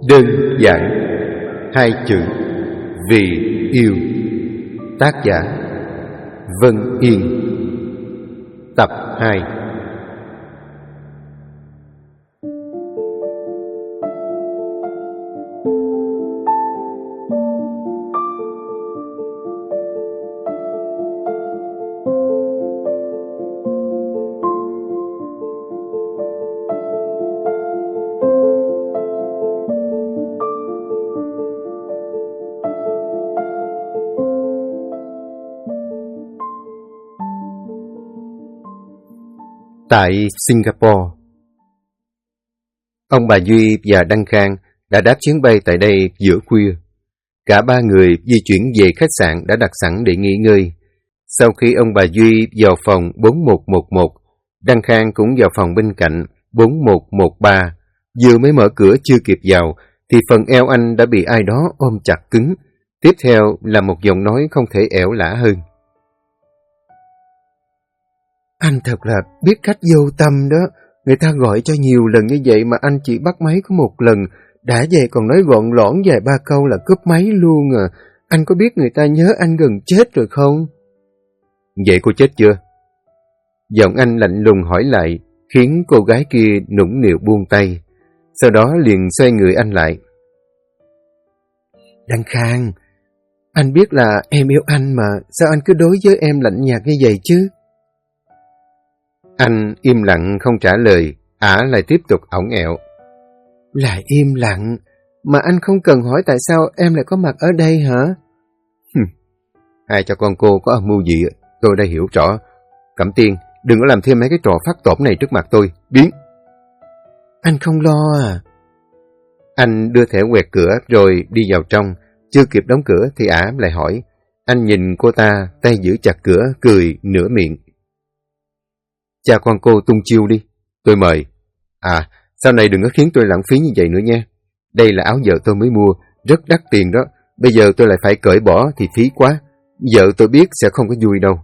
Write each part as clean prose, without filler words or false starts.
Đơn giản hai chữ vì yêu. Tác giả Vân Yên. Tập 2. Tại Singapore, ông bà Duy và Đăng Khang đã đáp chuyến bay tại đây giữa khuya. Cả ba người di chuyển về khách sạn đã đặt sẵn để nghỉ ngơi. Sau khi ông bà Duy vào phòng 4111, Đăng Khang cũng vào phòng bên cạnh 4113. Vừa mới mở cửa chưa kịp vào, thì phần eo anh đã bị ai đó ôm chặt cứng. Tiếp theo là một giọng nói không thể ẻo lả hơn. Anh thật là biết khách vô tâm đó. Người ta gọi cho nhiều lần như vậy mà anh chỉ bắt máy có một lần. Đã vậy còn nói gọn lõn vài ba câu là cúp máy luôn à. Anh có biết người ta nhớ anh gần chết rồi không? Vậy cô chết chưa? Giọng anh lạnh lùng hỏi lại, khiến cô gái kia nũng nịu buông tay. Sau đó liền xoay người anh lại. Đăng Khang, anh biết là em yêu anh mà, sao anh cứ đối với em lạnh nhạt như vậy chứ? Anh im lặng không trả lời, ả lại tiếp tục ỏng ẹo. Lại im lặng, mà anh không cần hỏi tại sao em lại có mặt ở đây hả? Hai cho con cô có âm mưu gì, tôi đã hiểu rõ. Cẩm Tiên, đừng có làm thêm mấy cái trò phát tổn này trước mặt tôi, biến. Anh không lo à? Anh đưa thẻ quẹt cửa rồi đi vào trong, chưa kịp đóng cửa thì ả lại hỏi. Anh nhìn cô ta, tay giữ chặt cửa, cười nửa miệng. Cha con cô tung chiêu đi, tôi mời. À, sau này đừng có khiến tôi lãng phí như vậy nữa nha. Đây là áo vợ tôi mới mua, rất đắt tiền đó. Bây giờ tôi lại phải cởi bỏ thì phí quá. Vợ tôi biết sẽ không có vui đâu.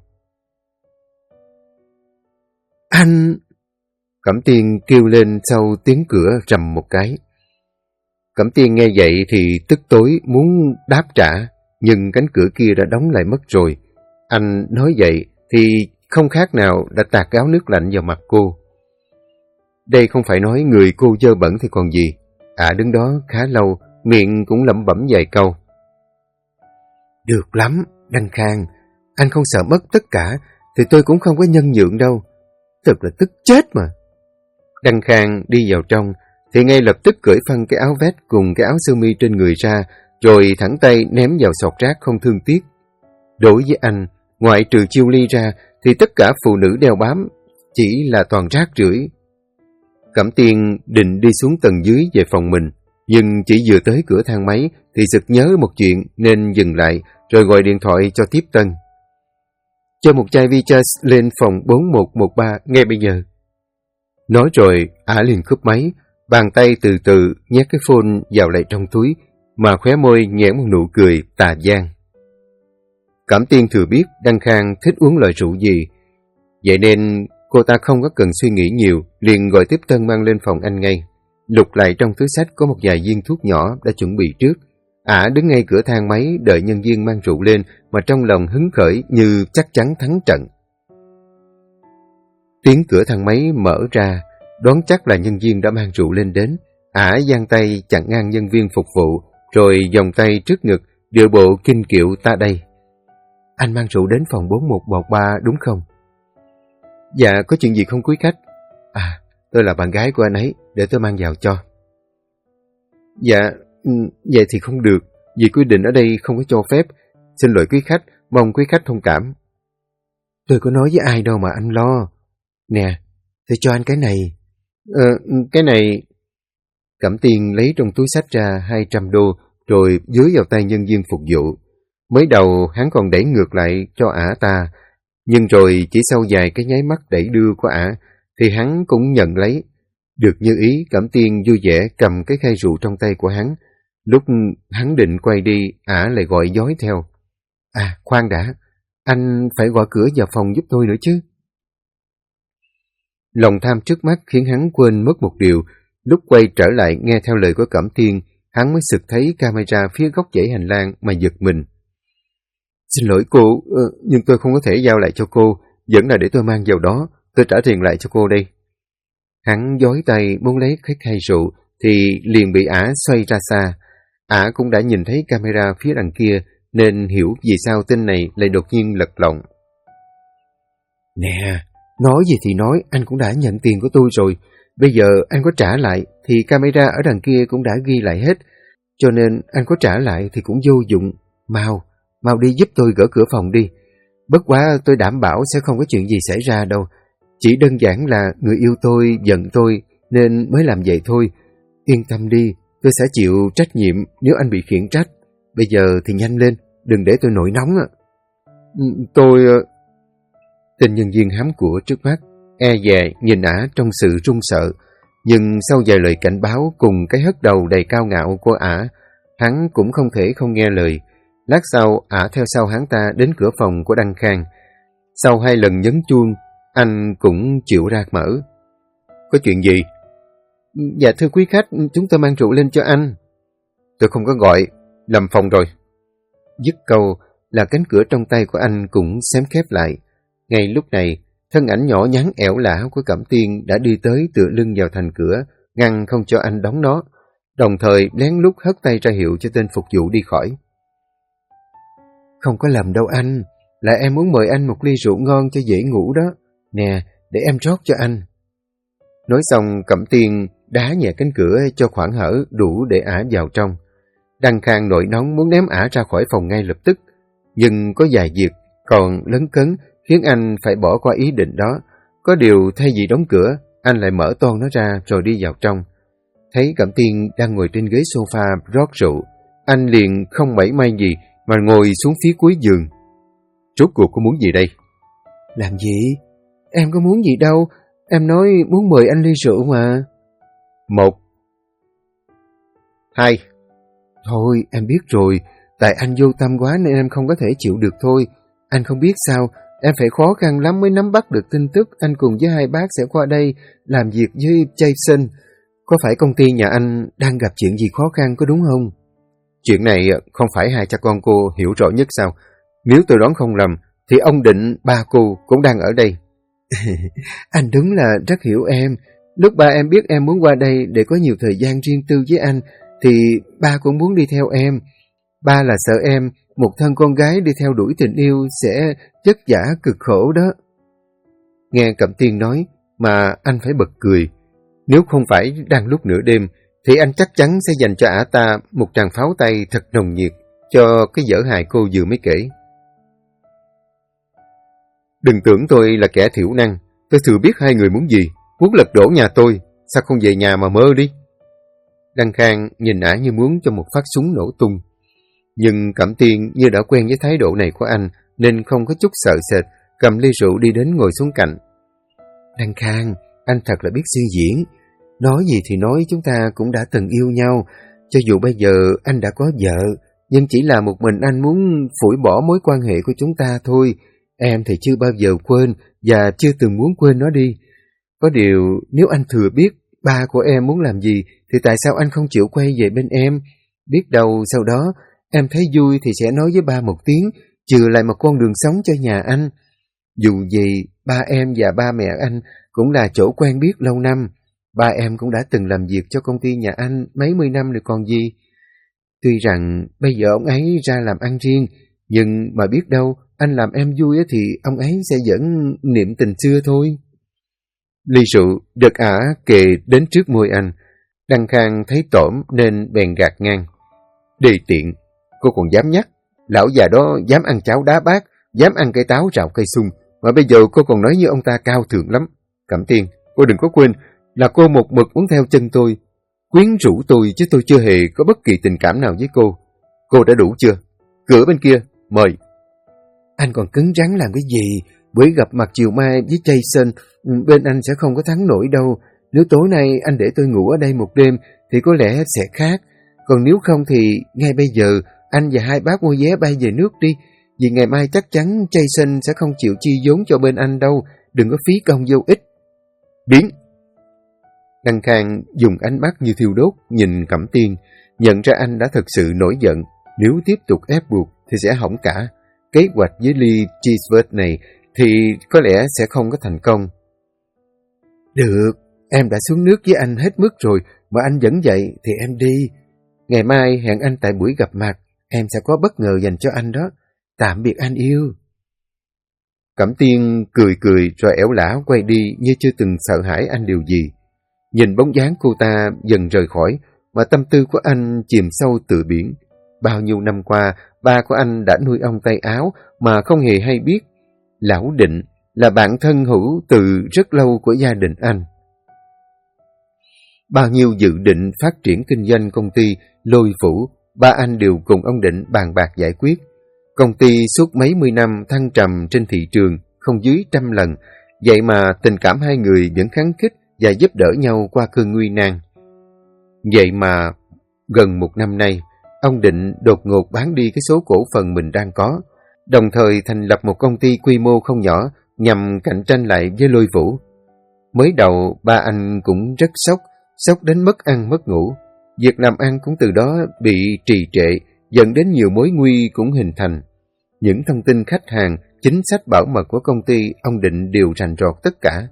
Anh... Cẩm Tiên kêu lên sau tiếng cửa rầm một cái. Cẩm Tiên nghe vậy thì tức tối muốn đáp trả, nhưng cánh cửa kia đã đóng lại mất rồi. Anh nói vậy thì không khác nào đã tạt gáo nước lạnh vào mặt cô. Đây không phải nói người cô dơ bẩn thì còn gì. Đứng đó khá lâu, miệng cũng lẩm bẩm vài câu. Được lắm, Đăng Khang. Anh không sợ mất tất cả, thì tôi cũng không có nhân nhượng đâu. Thật là tức chết mà. Đăng Khang đi vào trong, thì ngay lập tức cởi phăng cái áo vest cùng cái áo sơ mi trên người ra, rồi thẳng tay ném vào sọt rác không thương tiếc. Đối với anh, ngoại trừ Chiêu Ly ra, thì tất cả phụ nữ đeo bám chỉ là toàn rác rưởi. Cẩm Tiên định đi xuống tầng dưới về phòng mình, nhưng chỉ vừa tới cửa thang máy thì sực nhớ một chuyện nên dừng lại, rồi gọi điện thoại cho tiếp tân. Cho một chai Vichas lên phòng 4113 ngay bây giờ. Nói rồi, ả liền cúp máy, bàn tay từ từ nhét cái phone vào lại trong túi, mà khóe môi nhoẻn một nụ cười tà gian. Cẩm Tiên thừa biết Đăng Khang thích uống loại rượu gì, vậy nên cô ta không có cần suy nghĩ nhiều, liền gọi tiếp tân mang lên phòng anh ngay. Lục lại trong túi xách có một vài viên thuốc nhỏ đã chuẩn bị trước. Ả đứng ngay cửa thang máy đợi nhân viên mang rượu lên, mà trong lòng hứng khởi như chắc chắn thắng trận. Tiếng cửa thang máy mở ra, đoán chắc là nhân viên đã mang rượu lên đến. Ả giang tay chặn ngang nhân viên phục vụ, rồi vòng tay trước ngực, điệu bộ kinh kiệu ta đây. Anh mang rượu đến phòng 4113 đúng không? Dạ, có chuyện gì không quý khách? Tôi là bạn gái của anh ấy, để tôi mang vào cho. Dạ, vậy thì không được, vì quy định ở đây không có cho phép. Xin lỗi quý khách, mong quý khách thông cảm. Tôi có nói với ai đâu mà anh lo. Nè, tôi cho anh cái này. Cái này... Cẩm Tiên lấy trong túi xách ra 200 đô, rồi dưới vào tay nhân viên phục vụ. Mới đầu hắn còn đẩy ngược lại cho ả ta, nhưng rồi chỉ sau vài cái nháy mắt đẩy đưa của ả, thì hắn cũng nhận lấy. Được như ý, Cẩm Tiên vui vẻ cầm cái khay rượu trong tay của hắn. Lúc hắn định quay đi, ả lại gọi dối theo. Khoan đã, anh phải gọi cửa vào phòng giúp tôi nữa chứ. Lòng tham trước mắt khiến hắn quên mất một điều. Lúc quay trở lại nghe theo lời của Cẩm Tiên, hắn mới sực thấy camera phía góc dãy hành lang mà giật mình. Xin lỗi cô, nhưng tôi không có thể giao lại cho cô, vẫn là để tôi mang vào đó, tôi trả tiền lại cho cô đây. Hắn giói tay muốn lấy cái khay rượu, thì liền bị ả xoay ra xa. Ả cũng đã nhìn thấy camera phía đằng kia, nên hiểu vì sao tên này lại đột nhiên lật lọng. Nè, nói gì thì nói, anh cũng đã nhận tiền của tôi rồi. Bây giờ anh có trả lại, thì camera ở đằng kia cũng đã ghi lại hết. Cho nên anh có trả lại thì cũng vô dụng. Mau đi giúp tôi gỡ cửa phòng đi. Bất quá tôi đảm bảo sẽ không có chuyện gì xảy ra đâu. Chỉ đơn giản là người yêu tôi giận tôi nên mới làm vậy thôi. Yên tâm đi, tôi sẽ chịu trách nhiệm nếu anh bị khiển trách. Bây giờ thì nhanh lên, đừng để tôi nổi nóng. Tên nhân viên hám của trước mắt e dè nhìn ả trong sự run sợ. Nhưng sau vài lời cảnh báo cùng cái hất đầu đầy cao ngạo của ả, hắn cũng không thể không nghe lời. Lát sau, ả theo sau hắn ta đến cửa phòng của Đăng Khang. Sau 2 lần nhấn chuông, anh cũng chịu ra mở. Có chuyện gì? Dạ thưa quý khách, chúng tôi mang rượu lên cho anh. Tôi không có gọi, lầm phòng rồi. Dứt câu là cánh cửa trong tay của anh cũng xém khép lại. Ngay lúc này, thân ảnh nhỏ nhắn ẻo lả của Cẩm Tiên đã đi tới tựa lưng vào thành cửa, ngăn không cho anh đóng nó, đồng thời lén lút hất tay ra hiệu cho tên phục vụ đi khỏi. Không có lầm đâu anh, là em muốn mời anh một ly rượu ngon cho dễ ngủ đó. Nè, để em rót cho anh. Nói xong, Cẩm Tiên đá nhẹ cánh cửa cho khoảng hở đủ để ả vào trong. Đăng Khang nổi nóng muốn ném ả ra khỏi phòng ngay lập tức, nhưng có vài việc còn lấn cấn khiến anh phải bỏ qua ý định đó. Có điều thay vì đóng cửa, anh lại mở toang nó ra rồi đi vào trong. Thấy Cẩm Tiên đang ngồi trên ghế sofa rót rượu, anh liền không mảy may gì mà ngồi xuống phía cuối giường. Rốt cuộc có muốn gì đây? Làm gì? Em có muốn gì đâu, em nói muốn mời anh ly rượu mà. 1 2 Thôi em biết rồi, tại anh vô tâm quá nên em không có thể chịu được thôi. Anh không biết sao, em phải khó khăn lắm mới nắm bắt được tin tức anh cùng với 2 bác sẽ qua đây làm việc với Jason. Có phải công ty nhà anh đang gặp chuyện gì khó khăn có đúng không? Chuyện này không phải 2 cha con cô hiểu rõ nhất sao? Nếu tôi đoán không lầm, thì ông Định, ba cô cũng đang ở đây. Anh đúng là rất hiểu em. Lúc ba em biết em muốn qua đây để có nhiều thời gian riêng tư với anh, thì ba cũng muốn đi theo em. Ba là sợ em, một thân con gái đi theo đuổi tình yêu sẽ vất vả cực khổ đó. Nghe Cẩm Tiên nói mà anh phải bật cười. Nếu không phải đang lúc nửa đêm, thì anh chắc chắn sẽ dành cho ả ta một tràng pháo tay thật nồng nhiệt cho cái dở hài cô vừa mới kể. Đừng tưởng tôi là kẻ thiểu năng, tôi thừa biết 2 người muốn gì, muốn lật đổ nhà tôi, sao không về nhà mà mơ đi. Đăng Khang nhìn ả như muốn cho một phát súng nổ tung. Nhưng Cẩm Tiên như đã quen với thái độ này của anh, nên không có chút sợ sệt, cầm ly rượu đi đến ngồi xuống cạnh. Đăng Khang, anh thật là biết suy diễn. Nói gì thì nói, chúng ta cũng đã từng yêu nhau. Cho dù bây giờ anh đã có vợ, nhưng chỉ là một mình anh muốn phủi bỏ mối quan hệ của chúng ta thôi. Em thì chưa bao giờ quên và chưa từng muốn quên nó đi. Có điều nếu anh thừa biết ba của em muốn làm gì thì tại sao anh không chịu quay về bên em? Biết đâu sau đó em thấy vui thì sẽ nói với ba một tiếng, chừa lại một con đường sống cho nhà anh. Dù gì ba em và ba mẹ anh cũng là chỗ quen biết lâu năm. Ba em cũng đã từng làm việc cho công ty nhà anh mấy mươi năm rồi còn gì. Tuy rằng bây giờ ông ấy ra làm ăn riêng, nhưng mà biết đâu anh làm em vui thì ông ấy sẽ vẫn niệm tình xưa thôi. Ly rượu được ả kề đến trước môi anh. Đăng Khang thấy tổm nên bèn gạt ngang. Đề tiện, cô còn dám nhắc. Lão già đó dám ăn cháo đá bát, dám ăn cây táo rào cây sung, mà bây giờ cô còn nói như ông ta cao thượng lắm. Cẩm Tiên, cô đừng có quên là cô một mực muốn theo chân tôi, quyến rũ tôi, chứ tôi chưa hề có bất kỳ tình cảm nào với cô. Cô đã đủ chưa? Cửa bên kia, mời. Anh còn cứng rắn làm cái gì? Buổi gặp mặt chiều mai với Jason, bên anh sẽ không có thắng nổi đâu. Nếu tối nay anh để tôi ngủ ở đây một đêm thì có lẽ sẽ khác. Còn nếu không thì ngay bây giờ anh và 2 bác mua vé bay về nước đi. Vì ngày mai chắc chắn Jason sẽ không chịu chi vốn cho bên anh đâu. Đừng có phí công vô ích. Biến! Đăng Khang dùng ánh mắt như thiêu đốt nhìn Cẩm Tiên. nhận ra anh đã thật sự nổi giận. Nếu tiếp tục ép buộc thì sẽ hỏng cả. Kế hoạch với ly cheeseburger này thì có lẽ sẽ không có thành công. Được, em đã xuống nước với anh hết mức rồi, mà anh vẫn vậy thì em đi. Ngày mai hẹn anh tại buổi gặp mặt, em sẽ có bất ngờ dành cho anh đó. Tạm biệt anh yêu. Cẩm Tiên cười cười rồi ẻo lả quay đi như chưa từng sợ hãi anh điều gì. Nhìn bóng dáng cô ta dần rời khỏi, mà tâm tư của anh chìm sâu tựa biển. Bao nhiêu năm qua, ba của anh đã nuôi ông tay áo mà không hề hay biết. Lão Định là bạn thân hữu từ rất lâu của gia đình anh. Bao nhiêu dự định phát triển kinh doanh công ty Lôi Phủ, ba anh đều cùng ông Định bàn bạc giải quyết. Công ty suốt mấy mươi năm thăng trầm trên thị trường, không dưới 100 lần, vậy mà tình cảm hai người vẫn khắng khích và giúp đỡ nhau qua cơn nguy nan. Vậy mà gần một năm nay, ông Định đột ngột bán đi cái số cổ phần mình đang có, đồng thời thành lập một công ty quy mô không nhỏ nhằm cạnh tranh lại với Lôi Vũ. Mới đầu ba anh cũng rất sốc đến mất ăn mất ngủ. Việc làm ăn cũng từ đó bị trì trệ, dẫn đến nhiều mối nguy cũng hình thành. Những thông tin khách hàng, chính sách bảo mật của công ty, ông Định đều rành rọt tất cả.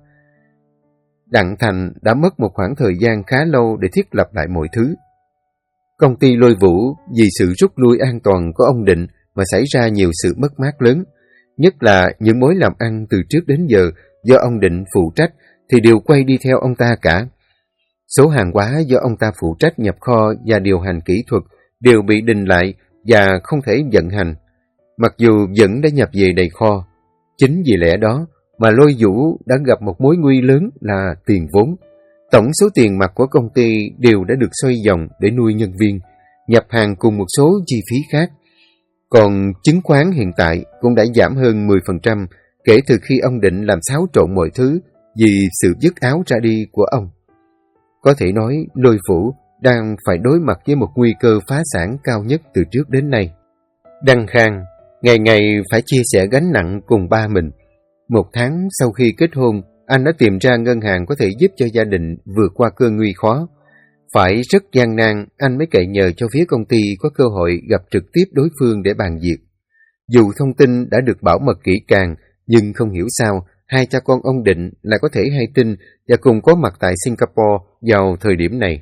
Đặng Thành đã mất một khoảng thời gian khá lâu để thiết lập lại mọi thứ. Công ty Lôi Vũ vì sự rút lui an toàn của ông Định mà xảy ra nhiều sự mất mát lớn. Nhất là những mối làm ăn từ trước đến giờ do ông Định phụ trách thì đều quay đi theo ông ta cả. Số hàng hóa do ông ta phụ trách nhập kho và điều hành kỹ thuật đều bị đình lại và không thể vận hành, mặc dù vẫn đã nhập về đầy kho. Chính vì lẽ đó mà Lôi Vũ đã gặp một mối nguy lớn là tiền vốn. Tổng số tiền mặt của công ty đều đã được xoay vòng để nuôi nhân viên, nhập hàng cùng một số chi phí khác. Còn chứng khoán hiện tại cũng đã giảm hơn 10% kể từ khi ông Định làm xáo trộn mọi thứ vì sự dứt áo ra đi của ông. Có thể nói Lôi Vũ đang phải đối mặt với một nguy cơ phá sản cao nhất từ trước đến nay. Đăng Khang ngày ngày phải chia sẻ gánh nặng cùng ba mình. Một tháng sau khi kết hôn, anh đã tìm ra ngân hàng có thể giúp cho gia đình vượt qua cơn nguy khó. Phải rất gian nan, anh mới cậy nhờ cho phía công ty có cơ hội gặp trực tiếp đối phương để bàn việc. Dù thông tin đã được bảo mật kỹ càng, nhưng không hiểu sao hai cha con ông Định lại có thể hay tin và cùng có mặt tại Singapore vào thời điểm này.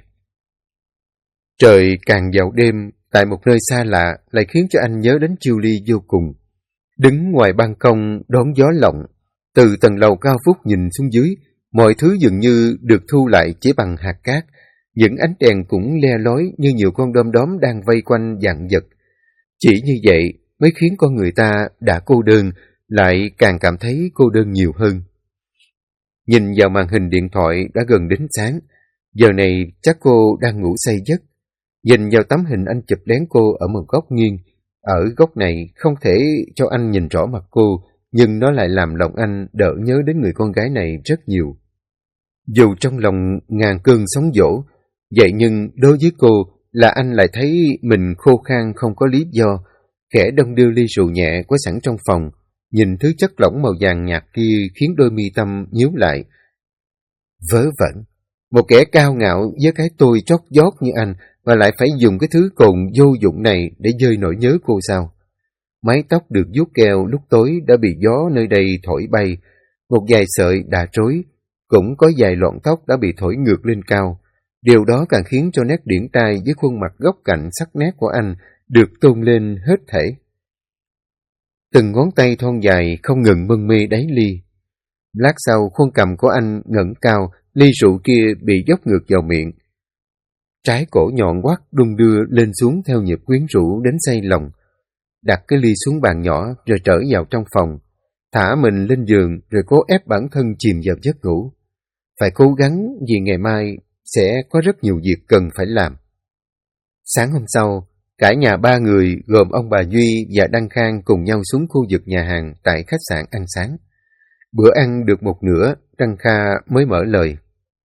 Trời càng vào đêm, tại một nơi xa lạ lại khiến cho anh nhớ đến Julie vô cùng. Đứng ngoài ban công đón gió lộng, từ tầng lầu cao vút nhìn xuống dưới, mọi thứ dường như được thu lại chỉ bằng hạt cát. Những ánh đèn cũng le lói như nhiều con đom đóm đang vây quanh vạn vật. Chỉ như vậy mới khiến con người ta đã cô đơn, lại càng cảm thấy cô đơn nhiều hơn. Nhìn vào màn hình điện thoại đã gần đến sáng, giờ này chắc cô đang ngủ say giấc. Nhìn vào tấm hình anh chụp lén cô ở một góc nghiêng, ở góc này không thể cho anh nhìn rõ mặt cô, nhưng nó lại làm lòng anh đỡ nhớ đến người con gái này rất nhiều. Dù trong lòng ngàn cơn sóng dỗ, vậy nhưng đối với cô là anh lại thấy mình khô khan không có lý do, khẽ đong đưa ly rượu nhẹ có sẵn trong phòng. Nhìn thứ chất lỏng màu vàng nhạt kia khiến đôi mi tâm nhíu lại. Vớ vẩn, một kẻ cao ngạo với cái tôi chót vót như anh mà lại phải dùng cái thứ cồn vô dụng này để dơi nỗi nhớ cô sao? Mái tóc được vuốt keo lúc tối đã bị gió nơi đây thổi bay, một vài sợi đã rối, cũng có vài lọn tóc đã bị thổi ngược lên cao. Điều đó càng khiến cho nét điển trai với khuôn mặt góc cạnh sắc nét của anh được tôn lên hết thảy. Từng ngón tay thon dài không ngừng mân mê đáy ly. Lát sau khuôn cằm của anh ngẩng cao, ly rượu kia bị dốc ngược vào miệng. Trái cổ nhọn quắt đung đưa lên xuống theo nhịp quyến rũ đến say lòng. Đặt cái ly xuống bàn nhỏ rồi trở vào trong phòng. Thả mình lên giường rồi cố ép bản thân chìm vào giấc ngủ. Phải cố gắng vì ngày mai sẽ có rất nhiều việc cần phải làm. Sáng hôm sau, cả nhà ba người gồm ông bà Duy và Đăng Khang cùng nhau xuống khu vực nhà hàng tại khách sạn ăn sáng. Bữa ăn được một nửa, Đăng Kha mới mở lời.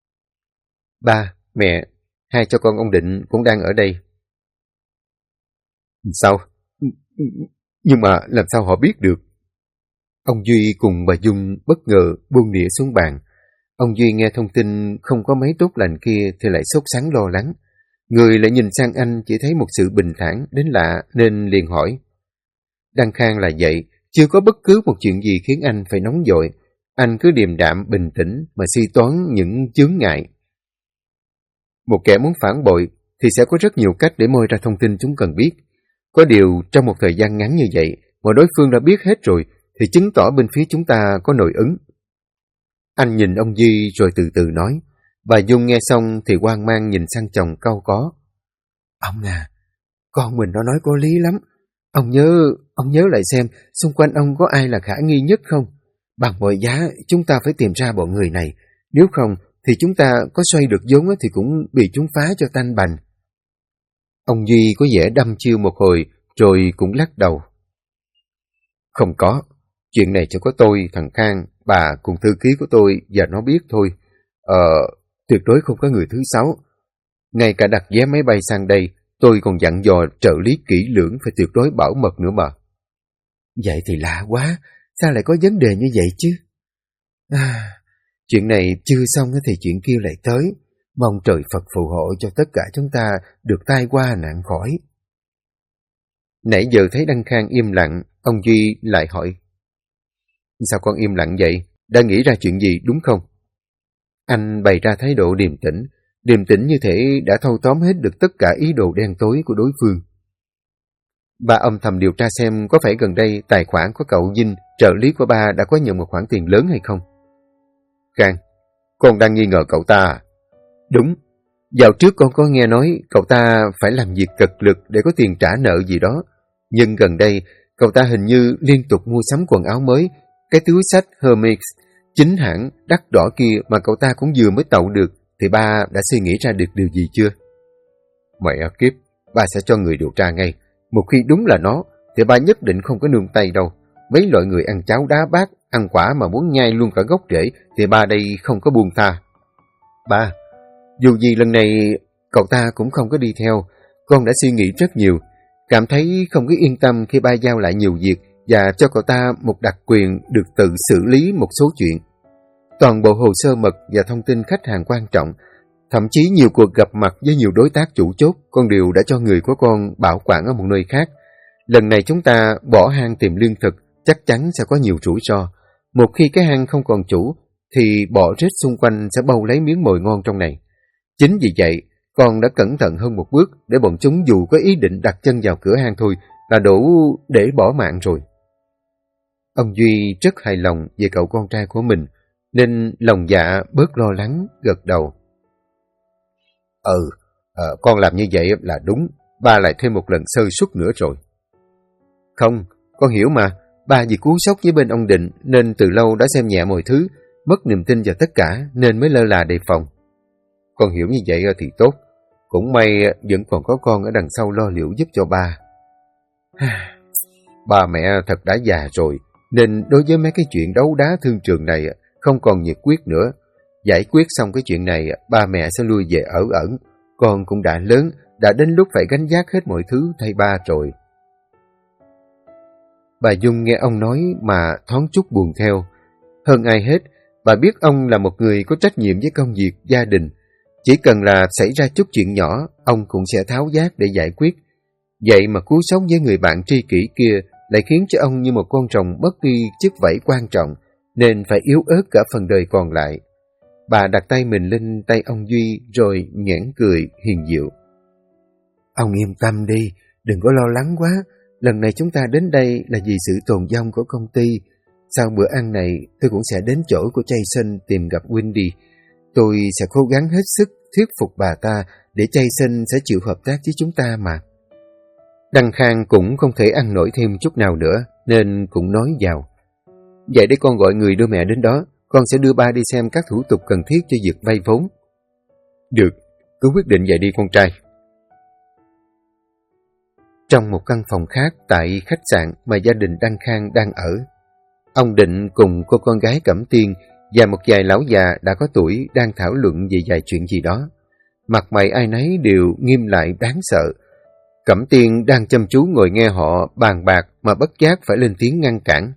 Ba, mẹ, hai cho con ông Định cũng đang ở đây. Sao? Nhưng mà làm sao họ biết được? Ông Duy cùng bà Dung bất ngờ buông đĩa xuống bàn. Ông Duy nghe thông tin không có mấy tốt lành kia thì lại sốt sắng lo lắng. Người lại nhìn sang anh chỉ thấy một sự bình thản đến lạ nên liền hỏi. Đăng Khang là vậy, chưa có bất cứ một chuyện gì khiến anh phải nóng vội. Anh cứ điềm đạm bình tĩnh mà suy toán những chướng ngại. Một kẻ muốn phản bội thì sẽ có rất nhiều cách để moi ra thông tin chúng cần biết. Có điều trong một thời gian ngắn như vậy mà đối phương đã biết hết rồi thì chứng tỏ bên phía chúng ta có nội ứng. Anh nhìn ông Duy rồi từ từ nói. Bà Dung nghe xong thì hoang mang nhìn sang chồng cau có. Ông à, con mình nó nói có lý lắm. Ông nhớ lại xem xung quanh ông có ai là khả nghi nhất không? Bằng mọi giá chúng ta phải tìm ra bọn người này. Nếu không thì chúng ta có xoay được vốn thì cũng bị chúng phá cho tanh bành. Ông Duy có vẻ đăm chiêu một hồi rồi cũng lắc đầu. Không có, chuyện này chỉ có tôi, thằng Khang, bà cùng thư ký của tôi và nó biết thôi. Tuyệt đối không có người thứ sáu. Ngay cả đặt vé máy bay sang đây, tôi còn dặn dò trợ lý kỹ lưỡng phải tuyệt đối bảo mật nữa mà. Vậy thì lạ quá, sao lại có vấn đề như vậy chứ? Chuyện này chưa xong thì chuyện kia lại tới. Mong trời Phật phù hộ cho tất cả chúng ta được tai qua nạn khỏi. Nãy giờ thấy Đăng Khang im lặng, ông Duy lại hỏi. Sao con im lặng vậy? Đang nghĩ ra chuyện gì đúng không? Anh bày ra thái độ điềm tĩnh như thể đã thâu tóm hết được tất cả ý đồ đen tối của đối phương. Ba âm thầm điều tra xem có phải gần đây tài khoản của cậu Vinh, trợ lý của ba đã có nhận một khoản tiền lớn hay không? Khang, con đang nghi ngờ cậu ta à? Đúng, dạo trước con có nghe nói cậu ta phải làm việc cực lực để có tiền trả nợ gì đó. Nhưng gần đây, cậu ta hình như liên tục mua sắm quần áo mới, cái túi xách Hermes, chính hãng đắt đỏ kia mà cậu ta cũng vừa mới tậu được, thì ba đã suy nghĩ ra được điều gì chưa? Mẹ kiếp, ba sẽ cho người điều tra ngay. Một khi đúng là nó, thì ba nhất định không có nương tay đâu. Mấy loại người ăn cháo đá bát, ăn quả mà muốn nhai luôn cả gốc rễ, thì ba đây không có buông tha. Ba, dù gì lần này cậu ta cũng không có đi theo, con đã suy nghĩ rất nhiều, cảm thấy không có yên tâm khi ba giao lại nhiều việc và cho cậu ta một đặc quyền được tự xử lý một số chuyện. Toàn bộ hồ sơ mật và thông tin khách hàng quan trọng, thậm chí nhiều cuộc gặp mặt với nhiều đối tác chủ chốt, con đều đã cho người của con bảo quản ở một nơi khác. Lần này chúng ta bỏ hang tìm lương thực, chắc chắn sẽ có nhiều rủi ro. Một khi cái hang không còn chủ, thì bọ rết xung quanh sẽ bâu lấy miếng mồi ngon trong này. Chính vì vậy, con đã cẩn thận hơn một bước để bọn chúng dù có ý định đặt chân vào cửa hang thôi là đủ để bỏ mạng rồi. Ông Duy rất hài lòng về cậu con trai của mình, nên lòng dạ bớt lo lắng, gật đầu. Con làm như vậy là đúng, ba lại thêm một lần sơ suất nữa rồi. Không, con hiểu mà, ba vì cú sốc với bên ông Định nên từ lâu đã xem nhẹ mọi thứ, mất niềm tin vào tất cả nên mới lơ là đề phòng. Con hiểu như vậy thì tốt, cũng may vẫn còn có con ở đằng sau lo liệu giúp cho ba. Ba mẹ thật đã già rồi, nên đối với mấy cái chuyện đấu đá thương trường này không còn nhiệt quyết nữa. Giải quyết xong cái chuyện này, ba mẹ sẽ lui về ở ẩn. Con cũng đã lớn, đã đến lúc phải gánh vác hết mọi thứ thay ba rồi. Bà Dung nghe ông nói mà thoáng chút buồn theo. Hơn ai hết, bà biết ông là một người có trách nhiệm với công việc, gia đình. Chỉ cần là xảy ra chút chuyện nhỏ, ông cũng sẽ tháo vát để giải quyết. Vậy mà cứu sống với người bạn tri kỷ kia lại khiến cho ông như một con rồng mất đi chức vẫy quan trọng, nên phải yếu ớt cả phần đời còn lại. Bà đặt tay mình lên tay ông Duy rồi nhoẻn cười hiền diệu. Ông yên tâm đi, đừng có lo lắng quá. Lần này chúng ta đến đây là vì sự tồn vong của công ty. Sau bữa ăn này, tôi cũng sẽ đến chỗ của Jason tìm gặp Wendy. Tôi sẽ cố gắng hết sức thuyết phục bà ta để Jason sẽ chịu hợp tác với chúng ta mà. Đăng Khang cũng không thể ăn nổi thêm chút nào nữa, nên cũng nói vào. Vậy để con gọi người đưa mẹ đến đó, con sẽ đưa ba đi xem các thủ tục cần thiết cho việc vay vốn. Được, cứ quyết định vậy đi con trai. Trong một căn phòng khác tại khách sạn mà gia đình Đăng Khang đang ở, ông Định cùng cô con gái Cẩm Tiên và một vài lão già đã có tuổi đang thảo luận về vài chuyện gì đó. Mặt mày ai nấy đều nghiêm lại đáng sợ. Cẩm Tiên đang chăm chú ngồi nghe họ bàn bạc mà bất giác phải lên tiếng ngăn cản.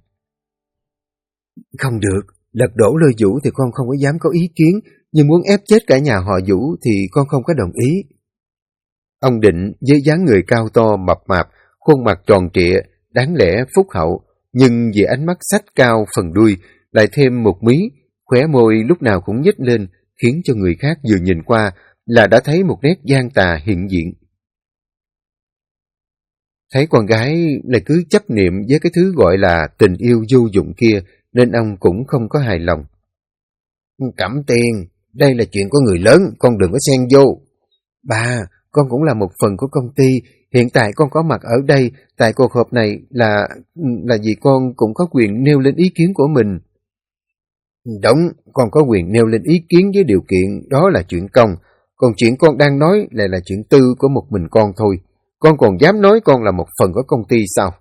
Không được, lật đổ lời Vũ thì con không có dám có ý kiến, nhưng muốn ép chết cả nhà họ Vũ thì con không có đồng ý. Ông Định với dáng người cao to mập mạp, khuôn mặt tròn trịa, đáng lẽ phúc hậu, nhưng vì ánh mắt xách cao phần đuôi, lại thêm một mí, khóe môi lúc nào cũng nhếch lên, khiến cho người khác vừa nhìn qua là đã thấy một nét gian tà hiện diện. Thấy con gái lại cứ chấp niệm với cái thứ gọi là tình yêu vô dụng kia, nên ông cũng không có hài lòng. Cẩm Tiền, đây là chuyện của người lớn, con đừng có xen vô. Ba, con cũng là một phần của công ty, hiện tại con có mặt ở đây, tại cuộc họp này là vì con cũng có quyền nêu lên ý kiến của mình. Đúng, con có quyền nêu lên ý kiến với điều kiện đó là chuyện công, còn chuyện con đang nói lại là chuyện tư của một mình con thôi. Con còn dám nói con là một phần của công ty sao?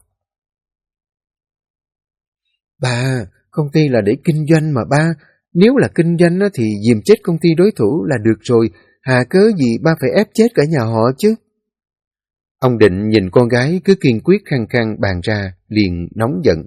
Ba, công ty là để kinh doanh mà ba. Nếu là kinh doanh thì dìm chết công ty đối thủ là được rồi. Hà cớ gì ba phải ép chết cả nhà họ chứ? Ông Định nhìn con gái cứ kiên quyết khăng khăng bàn ra, liền nóng giận.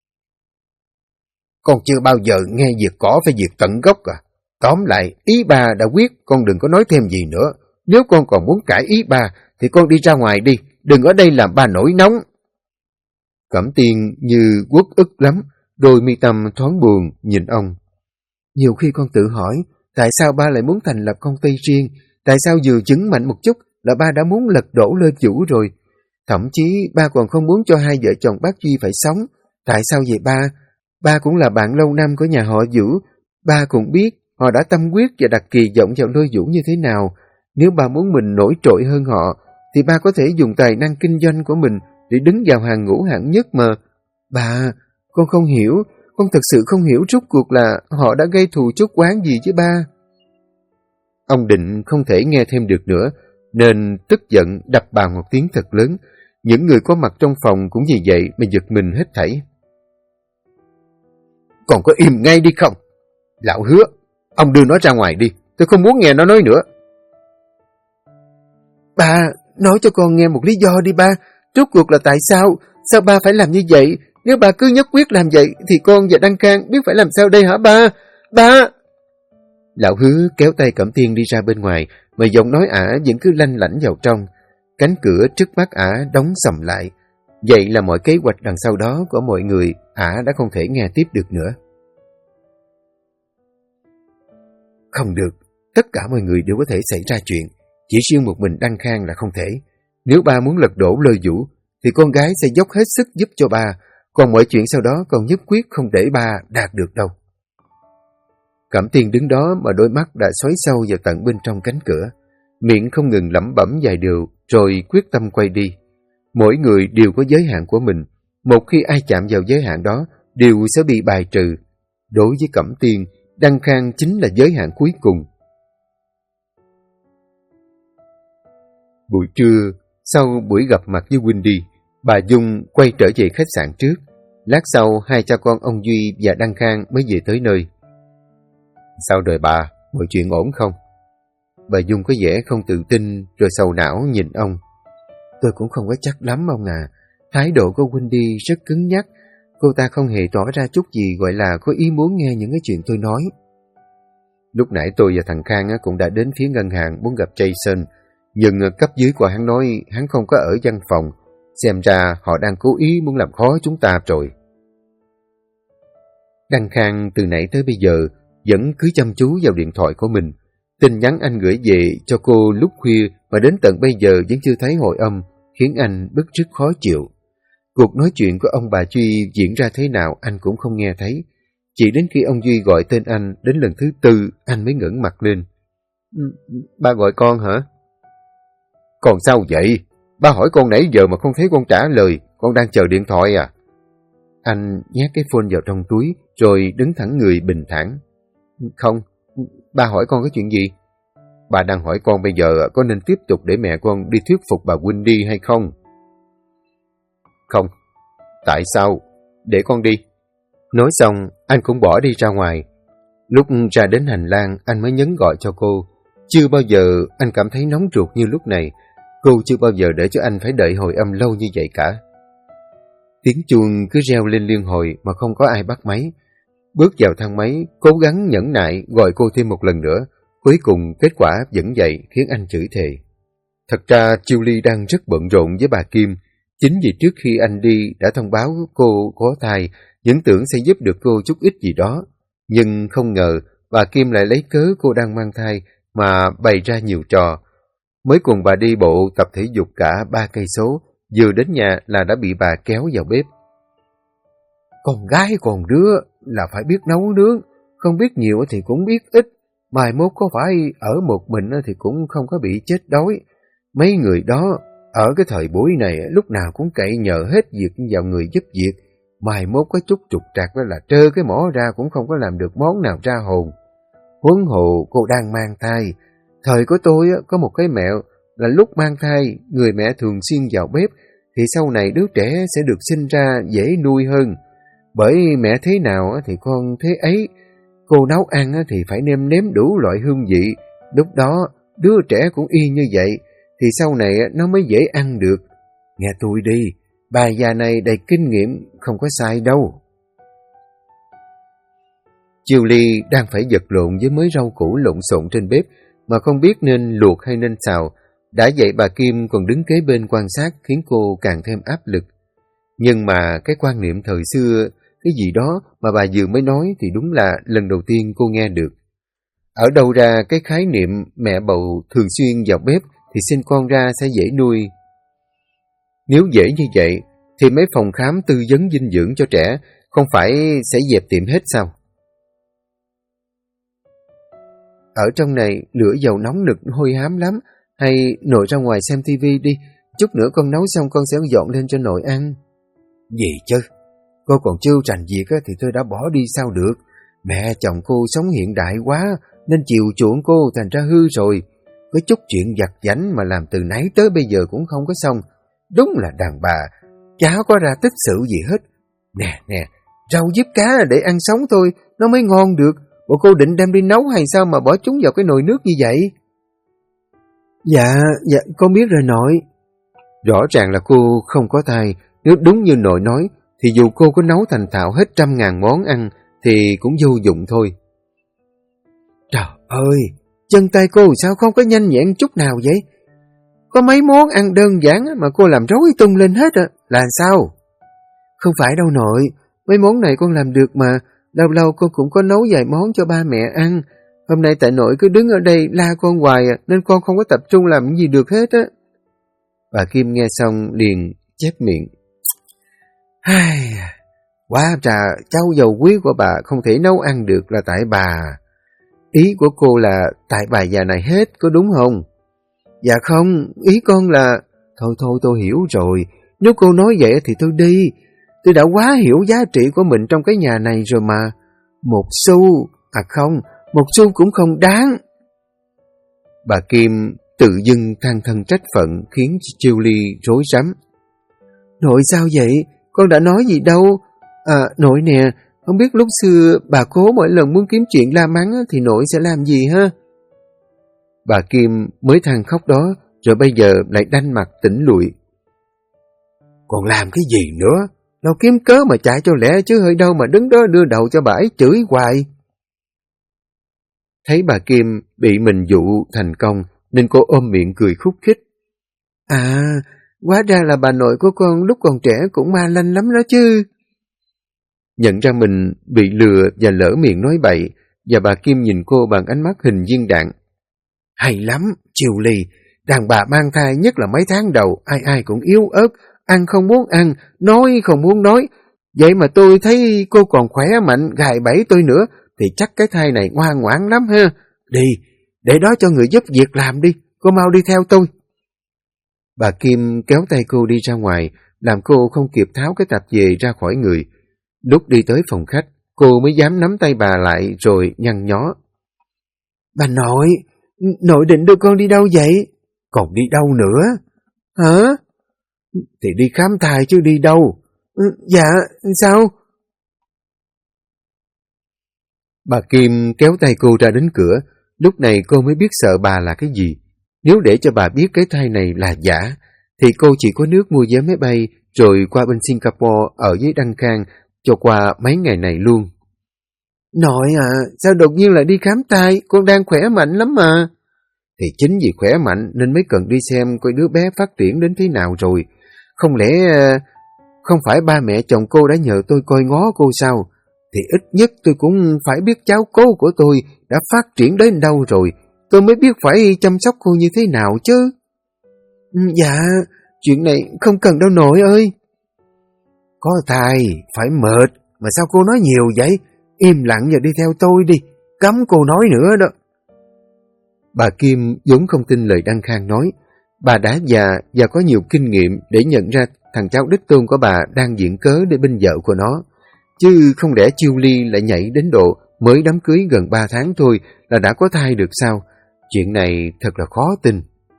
Con chưa bao giờ nghe diệt cỏ phải diệt tận gốc à? Tóm lại, ý ba đã quyết, con đừng có nói thêm gì nữa. Nếu con còn muốn cãi ý ba, thì con đi ra ngoài đi, đừng ở đây làm ba nổi nóng. Cẩm Tiên như uất ức lắm, đôi mi tâm thoáng buồn nhìn ông. Nhiều khi con tự hỏi, tại sao ba lại muốn thành lập công ty riêng? Tại sao vừa chứng mạnh một chút là ba đã muốn lật đổ Lê Vũ rồi? Thậm chí ba còn không muốn cho hai vợ chồng bác Duy phải sống. Tại sao vậy ba? Ba cũng là bạn lâu năm của nhà họ Vũ. Ba cũng biết họ đã tâm huyết và đặt kỳ vọng vào Lê Vũ như thế nào. Nếu ba muốn mình nổi trội hơn họ, thì ba có thể dùng tài năng kinh doanh của mình để đứng vào hàng ngũ hạng nhất mà. Ba, con không hiểu, con thật sự không hiểu rốt cuộc là họ đã gây thù chuốc oán gì với ba. Ông Định không thể nghe thêm được nữa, nên tức giận đập bàn một tiếng thật lớn. Những người có mặt trong phòng cũng vì vậy mà giật mình hết thảy. Còn có im ngay đi không? Lão Hứa, ông đưa nó ra ngoài đi, tôi không muốn nghe nó nói nữa. Ba, nói cho con nghe một lý do đi ba. Rốt cuộc là tại sao? Sao ba phải làm như vậy? Nếu ba cứ nhất quyết làm vậy, thì con và Đăng Khang biết phải làm sao đây hả ba? Ba! Lão Hứa kéo tay Cẩm Tiên đi ra bên ngoài, mà giọng nói ả vẫn cứ lanh lảnh vào trong. Cánh cửa trước mắt ả đóng sầm lại. Vậy là mọi kế hoạch đằng sau đó của mọi người, ả đã không thể nghe tiếp được nữa. Không được, tất cả mọi người đều có thể xảy ra chuyện. Chỉ riêng một mình Đăng Khang là không thể. Nếu ba muốn lật đổ Lê Vũ, thì con gái sẽ dốc hết sức giúp cho ba, còn mọi chuyện sau đó còn nhất quyết không để ba đạt được đâu. Cẩm Tiên đứng đó mà đôi mắt đã xoáy sâu vào tận bên trong cánh cửa, miệng không ngừng lẩm bẩm vài điều rồi quyết tâm quay đi. Mỗi người đều có giới hạn của mình, một khi ai chạm vào giới hạn đó đều sẽ bị bài trừ. Đối với Cẩm Tiên, Đăng Khang chính là giới hạn cuối cùng. Buổi trưa, sau buổi gặp mặt với Wendy, bà Dung quay trở về khách sạn trước. Lát sau, hai cha con ông Duy và Đăng Khang mới về tới nơi. Sao đời bà, mọi chuyện ổn không? Bà Dung có vẻ không tự tin rồi sầu não nhìn ông. Tôi cũng không có chắc lắm ông à. Thái độ của Wendy rất cứng nhắc. Cô ta không hề tỏ ra chút gì gọi là có ý muốn nghe những cái chuyện tôi nói. Lúc nãy tôi và thằng Khang cũng đã đến phía ngân hàng muốn gặp Jason, nhưng cấp dưới của hắn nói hắn không có ở văn phòng. Xem ra họ đang cố ý muốn làm khó chúng ta rồi. Đăng Khang từ nãy tới bây giờ vẫn cứ chăm chú vào điện thoại của mình. Tin nhắn anh gửi về cho cô lúc khuya mà đến tận bây giờ vẫn chưa thấy hồi âm, khiến anh bức rất khó chịu. Cuộc nói chuyện của ông bà Duy diễn ra thế nào anh cũng không nghe thấy. Chỉ đến khi ông Duy gọi tên anh đến lần thứ 4, anh mới ngẩng mặt lên. Ba gọi con hả? Còn sao vậy? Ba hỏi con nãy giờ mà không thấy con trả lời, con đang chờ điện thoại à? Anh nhét cái phone vào trong túi rồi đứng thẳng người bình thản. Không, ba hỏi con có chuyện gì? Ba đang hỏi con bây giờ có nên tiếp tục để mẹ con đi thuyết phục bà Wendy hay không? Không. Tại sao? Để con đi. Nói xong, anh cũng bỏ đi ra ngoài. Lúc ra đến hành lang, anh mới nhấn gọi cho cô. Chưa bao giờ anh cảm thấy nóng ruột như lúc này. Cô chưa bao giờ để cho anh phải đợi hồi âm lâu như vậy cả. Tiếng chuông cứ reo lên liên hồi mà không có ai bắt máy. Bước vào thang máy, cố gắng nhẫn nại gọi cô thêm một lần nữa. Cuối cùng kết quả vẫn vậy khiến anh chửi thề. Thật ra Julie đang rất bận rộn với bà Kim. Chính vì trước khi anh đi đã thông báo cô có thai, những tưởng sẽ giúp được cô chút ít gì đó. Nhưng không ngờ bà Kim lại lấy cớ cô đang mang thai mà bày ra nhiều trò. Mới cùng bà đi bộ tập thể dục cả 3 cây số, vừa đến nhà là đã bị bà kéo vào bếp. Con gái con đứa là phải biết nấu nướng, không biết nhiều thì cũng biết ít. Mai mốt có phải ở một mình thì cũng không có bị chết đói. Mấy người đó ở cái thời buổi này lúc nào cũng cậy nhờ hết việc vào người giúp việc. Mai mốt có chút trục trặc đó là trơ cái mỏ ra cũng không có làm được món nào ra hồn. Huống hồ cô đang mang thai. Thời của tôi có một cái mẹo là lúc mang thai, người mẹ thường xuyên vào bếp thì sau này đứa trẻ sẽ được sinh ra dễ nuôi hơn. Bởi mẹ thế nào thì con thế ấy. Cô nấu ăn thì phải nêm nếm đủ loại hương vị. Lúc đó đứa trẻ cũng y như vậy thì sau này nó mới dễ ăn được. Nghe tôi đi, bà già này đầy kinh nghiệm, không có sai đâu. Julie đang phải vật lộn với mớ rau củ lộn xộn trên bếp mà không biết nên luộc hay nên xào. Đã vậy bà Kim còn đứng kế bên quan sát khiến cô càng thêm áp lực. Nhưng mà cái quan niệm thời xưa, cái gì đó mà bà vừa mới nói thì đúng là lần đầu tiên cô nghe được. Ở đâu ra cái khái niệm mẹ bầu thường xuyên vào bếp thì sinh con ra sẽ dễ nuôi. Nếu dễ như vậy thì mấy phòng khám tư vấn dinh dưỡng cho trẻ không phải sẽ dẹp tiệm hết sao? Ở trong này lửa dầu nóng nực hôi hám lắm, hay nội ra ngoài xem tivi đi, chút nữa con nấu xong con sẽ dọn lên cho nội ăn. Gì chứ? Cô còn chưa rành việc thì tôi đã bỏ đi sao được. Mẹ chồng cô sống hiện đại quá nên chiều chuộng cô thành ra hư rồi. Có chút chuyện vặt vãnh mà làm từ nãy tới bây giờ cũng không có xong. Đúng là đàn bà, chả có ra tích sự gì hết. Nè, rau diếp cá để ăn sống thôi, nó mới ngon được. Bộ cô định đem đi nấu hay sao mà bỏ chúng vào cái nồi nước như vậy? Dạ, con biết rồi nội. Rõ ràng là cô không có thai. Nếu đúng như nội nói, thì dù cô có nấu thành thạo hết 100.000 món ăn, thì cũng vô dụng thôi. Trời ơi, chân tay cô sao không có nhanh nhẹn chút nào vậy? Có mấy món ăn đơn giản mà cô làm rối tung lên hết là sao? Không phải đâu nội, mấy món này con làm được mà. Lâu lâu con cũng có nấu vài món cho ba mẹ ăn. Hôm nay tại nội cứ đứng ở đây la con hoài nên con không có tập trung làm gì được hết á. Bà Kim nghe xong liền chép miệng. Quá trà, cháu dâu quý của bà không thể nấu ăn được là tại bà. Ý của cô là tại bà già này hết, có đúng không? Dạ không, ý con là... Thôi tôi hiểu rồi, nếu cô nói vậy thì tôi đi. Tôi đã quá hiểu giá trị của mình trong cái nhà này rồi mà. Một xu cũng không đáng. Bà Kim tự dưng than thân trách phận khiến Julie rối rắm. Nội sao vậy? Con đã nói gì đâu. Nội nè, không biết lúc xưa bà cố mỗi lần muốn kiếm chuyện la mắng thì nội sẽ làm gì ha? Bà Kim mới than khóc đó, rồi bây giờ lại đanh mặt tỉnh lụi. Còn làm cái gì nữa? Đâu kiếm cớ mà chạy cho lẹ chứ hơi đâu mà đứng đó đưa đầu cho bà ấy chửi hoài. Thấy bà Kim bị mình dụ thành công nên cô ôm miệng cười khúc khích. Hóa ra là bà nội của con lúc còn trẻ cũng ma lanh lắm đó chứ. Nhận ra mình bị lừa và lỡ miệng nói bậy, và bà Kim nhìn cô bằng ánh mắt hình viên đạn. Hay lắm, Julie, đàn bà mang thai nhất là mấy tháng đầu, ai cũng yếu ớt, ăn không muốn ăn, nói không muốn nói. Vậy mà tôi thấy cô còn khỏe mạnh, gài bẫy tôi nữa, thì chắc cái thai này ngoan ngoãn lắm ha. Đi, để đó cho người giúp việc làm đi, cô mau đi theo tôi. Bà Kim kéo tay cô đi ra ngoài, làm cô không kịp tháo cái tạp dề ra khỏi người. Lúc đi tới phòng khách, cô mới dám nắm tay bà lại rồi nhăn nhó. Bà nội, nội định đưa con đi đâu vậy? Còn đi đâu nữa? Hả? Thì đi khám thai chứ đi đâu? Dạ, sao? Bà Kim kéo tay cô ra đến cửa, lúc này cô mới biết sợ bà là cái gì. Nếu để cho bà biết cái thai này là giả, thì cô chỉ có nước mua vé máy bay rồi qua bên Singapore ở với Đăng Khang cho qua mấy ngày này luôn. Nội sao đột nhiên lại đi khám thai, con đang khỏe mạnh lắm mà. Thì chính vì khỏe mạnh nên mới cần đi xem coi đứa bé phát triển đến thế nào rồi. Không lẽ không phải ba mẹ chồng cô đã nhờ tôi coi ngó cô sao? Thì ít nhất tôi cũng phải biết cháu cố của tôi đã phát triển đến đâu rồi. Tôi mới biết phải chăm sóc cô như thế nào chứ. Dạ, chuyện này không cần đâu nội ơi. Có thai, phải mệt, mà sao cô nói nhiều vậy? Im lặng và đi theo tôi đi, cấm cô nói nữa đó. Bà Kim vốn không tin lời Đăng Khang nói. Bà đã già và có nhiều kinh nghiệm để nhận ra thằng cháu đích tôn của bà đang viện cớ để binh vợ của nó. Chứ không lẽ Chiêu Ly lại nhảy đến độ mới đám cưới gần 3 tháng thôi là đã có thai được sao? Chuyện này thật là khó tin.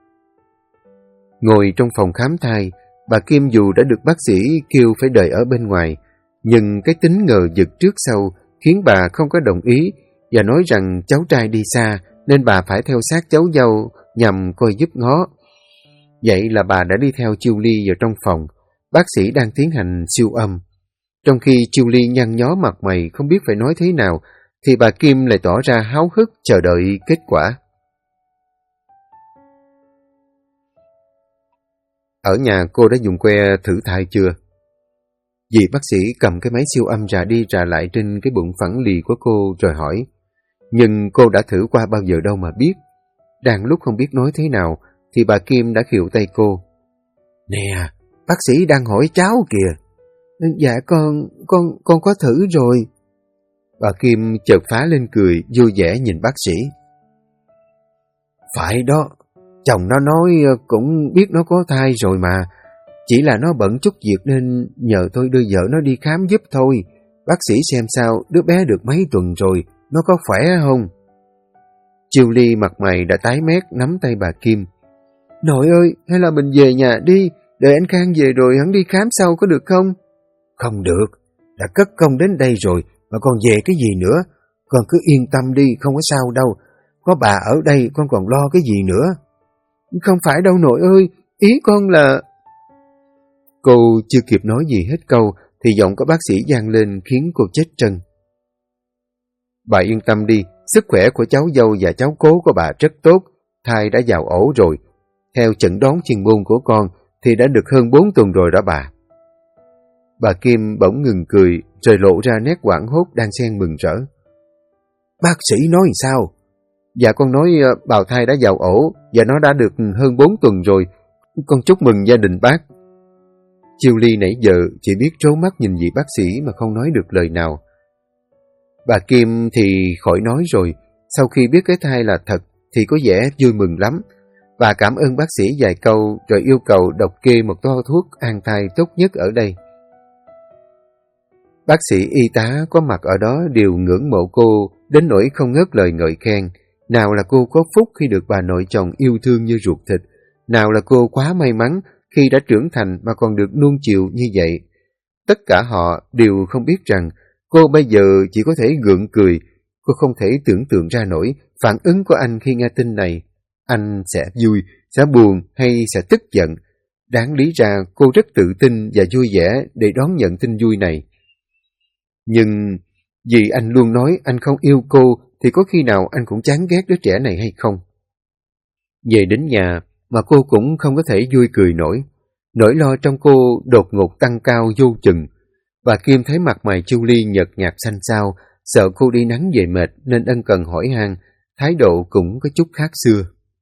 Ngồi trong phòng khám thai, bà Kim dù đã được bác sĩ kêu phải đợi ở bên ngoài, nhưng cái tính ngờ vực trước sau khiến bà không có đồng ý và nói rằng cháu trai đi xa nên bà phải theo sát cháu dâu nhằm coi giúp ngó. Vậy là bà đã đi theo Chiêu Ly vào trong phòng. Bác sĩ đang tiến hành siêu âm. Trong khi Chiêu Ly nhăn nhó mặt mày không biết phải nói thế nào, thì bà Kim lại tỏ ra háo hức chờ đợi kết quả. Ở nhà cô đã dùng que thử thai chưa? Dì bác sĩ cầm cái máy siêu âm rà đi rà lại trên cái bụng phẳng lì của cô rồi hỏi. Nhưng cô đã thử qua bao giờ đâu mà biết. Đang lúc không biết nói thế nào, thì bà Kim đã khều tay cô. Nè, bác sĩ đang hỏi cháu kìa. Dạ con có thử rồi. Bà Kim chợt phá lên cười, vui vẻ nhìn bác sĩ. Phải đó, chồng nó nói cũng biết nó có thai rồi mà. Chỉ là nó bận chút việc nên nhờ tôi đưa vợ nó đi khám giúp thôi. Bác sĩ xem sao đứa bé được mấy tuần rồi, nó có khỏe không? Chiêu Ly mặt mày đã tái mét nắm tay bà Kim. Nội ơi, hay là mình về nhà đi, đợi anh Khang về rồi hắn đi khám sau có được không? Không được, đã cất công đến đây rồi mà còn về cái gì nữa? Con cứ yên tâm đi, không có sao đâu. Có bà ở đây con còn lo cái gì nữa? Không phải đâu nội ơi, ý con là... Cô chưa kịp nói gì hết câu thì giọng của bác sĩ vang lên khiến cô chết trân. Bà yên tâm đi, sức khỏe của cháu dâu và cháu cố của bà rất tốt, thai đã vào ổ rồi. Theo chẩn đoán chuyên môn của con thì đã được hơn 4 tuần rồi đó bà. Bà Kim bỗng ngừng cười rồi lộ ra nét hoảng hốt đang xen mừng rỡ. Bác sĩ nói sao? Dạ con nói bào thai đã vào ổ và nó đã được hơn 4 tuần rồi. Con chúc mừng gia đình bác. Chiêu Ly nãy giờ chỉ biết trố mắt nhìn vị bác sĩ mà không nói được lời nào. Bà Kim thì khỏi nói rồi. Sau khi biết cái thai là thật thì có vẻ vui mừng lắm. Bà cảm ơn bác sĩ vài câu rồi yêu cầu độc kê một toa thuốc an thai tốt nhất ở đây. Bác sĩ y tá có mặt ở đó đều ngưỡng mộ cô đến nỗi không ngớt lời ngợi khen. Nào là cô có phúc khi được bà nội chồng yêu thương như ruột thịt, nào là cô quá may mắn khi đã trưởng thành mà còn được nuông chiều như vậy. Tất cả họ đều không biết rằng cô bây giờ chỉ có thể gượng cười. Cô không thể tưởng tượng ra nổi phản ứng của anh khi nghe tin này. Anh sẽ vui, sẽ buồn hay sẽ tức giận. Đáng lý ra cô rất tự tin và vui vẻ để đón nhận tin vui này. Nhưng vì anh luôn nói anh không yêu cô thì có khi nào anh cũng chán ghét đứa trẻ này hay không? Về đến nhà mà cô cũng không có thể vui cười nổi. Nỗi lo trong cô đột ngột tăng cao vô chừng. Bà Kim thấy mặt mày Chiêu Ly nhợt nhạt xanh xao, sợ cô đi nắng về mệt nên ân cần hỏi han, thái độ cũng có chút khác xưa.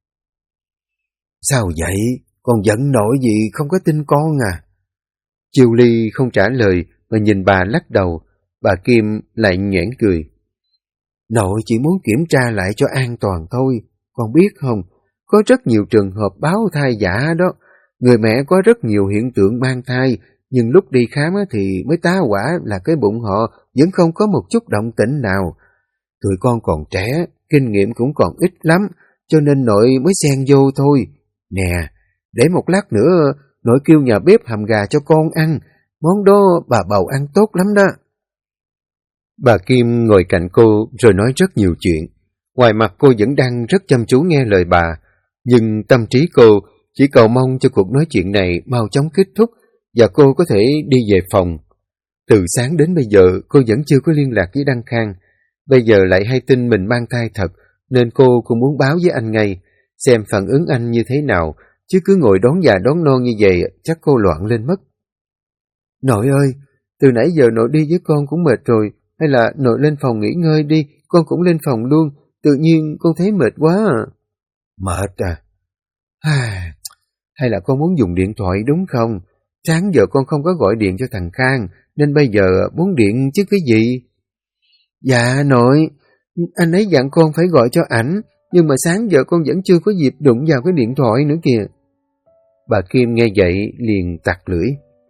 Sao vậy? Con giận nổi gì không có tin con à? Chiêu Ly không trả lời mà nhìn bà lắc đầu. Bà Kim lại nhoẻn cười. Nội chỉ muốn kiểm tra lại cho an toàn thôi. Con biết không, có rất nhiều trường hợp báo thai giả đó. Người mẹ có rất nhiều hiện tượng mang thai, nhưng lúc đi khám thì mới tá quả là cái bụng họ vẫn không có một chút động tĩnh nào. Tụi con còn trẻ, kinh nghiệm cũng còn ít lắm, cho nên nội mới xen vô thôi. Nè, để một lát nữa nội kêu nhà bếp hầm gà cho con ăn, món đó bà bầu ăn tốt lắm đó. Bà Kim ngồi cạnh cô rồi nói rất nhiều chuyện. Ngoài mặt cô vẫn đang rất chăm chú nghe lời bà, nhưng tâm trí cô chỉ cầu mong cho cuộc nói chuyện này mau chóng kết thúc và cô có thể đi về phòng. Từ sáng đến bây giờ cô vẫn chưa có liên lạc với Đăng Khang. Bây giờ lại hay tin mình mang thai thật nên cô cũng muốn báo với anh ngay. xem phản ứng anh như thế nào, chứ cứ ngồi đón già đón non như vậy chắc cô loạn lên mất. Nội ơi, từ nãy giờ nội đi với con cũng mệt rồi, hay là nội lên phòng nghỉ ngơi đi, con cũng lên phòng luôn, tự nhiên con thấy mệt quá à. Mệt à? Hay là con muốn dùng điện thoại đúng không? Sáng giờ con không có gọi điện cho thằng Khang, nên bây giờ muốn điện chứ cái gì? Dạ nội, anh ấy dặn con phải gọi cho ảnh, nhưng mà sáng giờ con vẫn chưa có dịp đụng vào cái điện thoại nữa kìa. Bà Kim nghe vậy liền tặc lưỡi.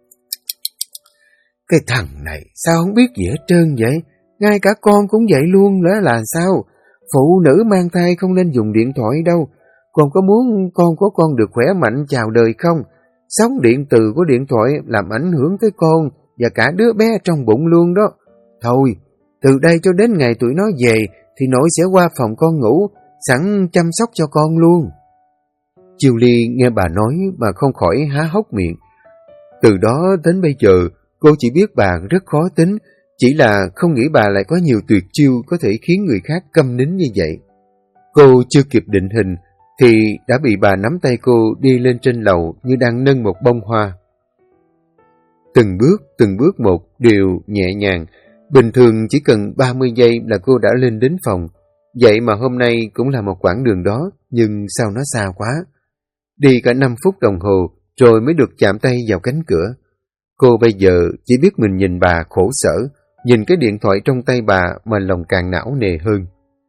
Cái thằng này sao không biết gì hết trơn vậy? Ngay cả con cũng vậy luôn là sao? Phụ nữ mang thai không nên dùng điện thoại đâu. Con có muốn con có con được khỏe mạnh chào đời không? Sóng điện từ của điện thoại làm ảnh hưởng tới con và cả đứa bé trong bụng luôn đó. Thôi, từ đây cho đến ngày tụi nó về thì nội sẽ qua phòng con ngủ, sẵn chăm sóc cho con luôn. Chiêu Ly nghe bà nói mà không khỏi há hốc miệng. Từ đó đến bây giờ, cô chỉ biết bà rất khó tính, chỉ là không nghĩ bà lại có nhiều tuyệt chiêu có thể khiến người khác câm nín như vậy. Cô chưa kịp định hình, thì đã bị bà nắm tay cô đi lên trên lầu như đang nâng một bông hoa. Từng bước một đều nhẹ nhàng, bình thường chỉ cần 30 giây là cô đã lên đến phòng. Vậy mà hôm nay cũng là một quãng đường đó, nhưng sao nó xa quá. Đi cả 5 phút đồng hồ rồi mới được chạm tay vào cánh cửa. Cô bây giờ chỉ biết mình nhìn bà khổ sở, nhìn cái điện thoại trong tay bà mà lòng càng não nề hơn.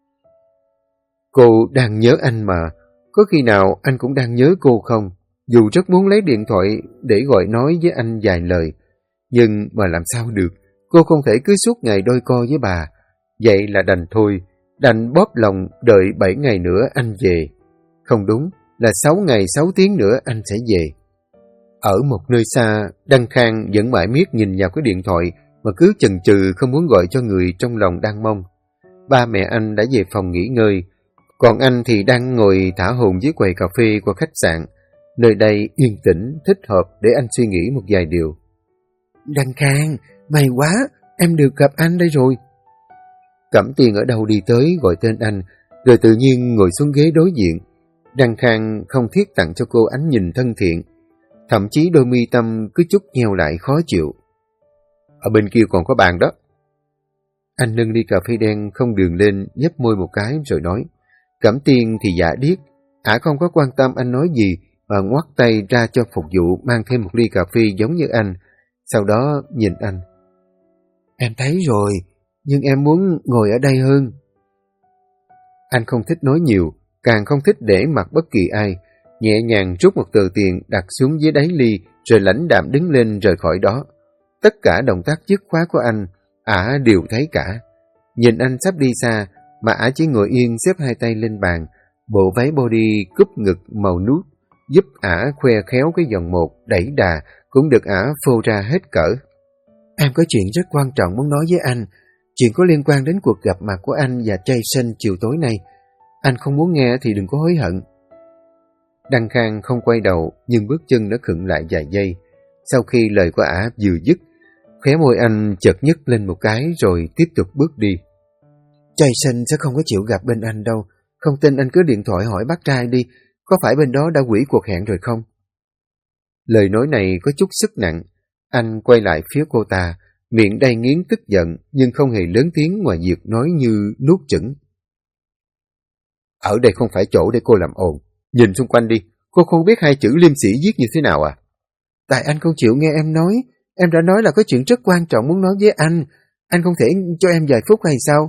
Cô đang nhớ anh mà, có khi nào anh cũng đang nhớ cô không? Dù rất muốn lấy điện thoại để gọi nói với anh vài lời, nhưng mà làm sao được, cô không thể cứ suốt ngày đôi co với bà. Vậy là đành thôi, đành bóp lòng đợi 7 ngày nữa anh về. Không đúng, là 6 ngày 6 tiếng nữa anh sẽ về. Ở một nơi xa, Đăng Khang vẫn mãi miết nhìn vào cái điện thoại mà cứ chần chừ không muốn gọi cho người trong lòng đang mong. Ba mẹ anh đã về phòng nghỉ ngơi, còn anh thì đang ngồi thả hồn dưới quầy cà phê của khách sạn. Nơi đây yên tĩnh, thích hợp để anh suy nghĩ một vài điều. Đăng Khang, may quá, em được gặp anh đây rồi. Cẩm Tiên ở đâu đi tới gọi tên anh, rồi tự nhiên ngồi xuống ghế đối diện. Đăng Khang không thiết tặng cho cô ánh nhìn thân thiện, thậm chí đôi mi tâm cứ chút nheo lại khó chịu. Ở bên kia còn có bàn đó. Anh nâng ly cà phê đen không đường lên, nhấp môi một cái rồi nói. Cẩm Tiên thì dạ điếc, ả không có quan tâm anh nói gì mà ngoắt tay ra cho phục vụ mang thêm một ly cà phê giống như anh. Sau đó nhìn anh. Em thấy rồi, nhưng em muốn ngồi ở đây hơn. Anh không thích nói nhiều, càng không thích để mặt bất kỳ ai. Nhẹ nhàng rút một tờ tiền đặt xuống dưới đáy ly rồi lãnh đạm đứng lên rời khỏi đó. Tất cả động tác dứt khoát của anh, ả đều thấy cả. Nhìn anh sắp đi xa, mà ả chỉ ngồi yên xếp hai tay lên bàn. Bộ váy body cúp ngực màu nút giúp ả khoe khéo cái vòng một đẩy đà cũng được ả phô ra hết cỡ. Em có chuyện rất quan trọng muốn nói với anh. Chuyện có liên quan đến cuộc gặp mặt của anh và Jason chiều tối nay. Anh không muốn nghe thì đừng có hối hận. Đăng Khang không quay đầu, nhưng bước chân đã khựng lại vài giây. Sau khi lời của ả vừa dứt, khóe môi anh chợt nhấc lên một cái rồi tiếp tục bước đi. Jason sẽ không có chịu gặp bên anh đâu. Không tin anh cứ điện thoại hỏi bác trai đi, có phải bên đó đã hủy cuộc hẹn rồi không? Lời nói này có chút sức nặng. Anh quay lại phía cô ta, miệng đầy nghiến tức giận nhưng không hề lớn tiếng ngoài việc nói như nuốt chửng. Ở đây không phải chỗ để cô làm ồn. Nhìn xung quanh đi, cô không biết hai chữ liêm sĩ viết như thế nào à? Tại anh không chịu nghe em nói. Em đã nói là có chuyện rất quan trọng muốn nói với anh. Anh không thể cho em vài phút hay sao?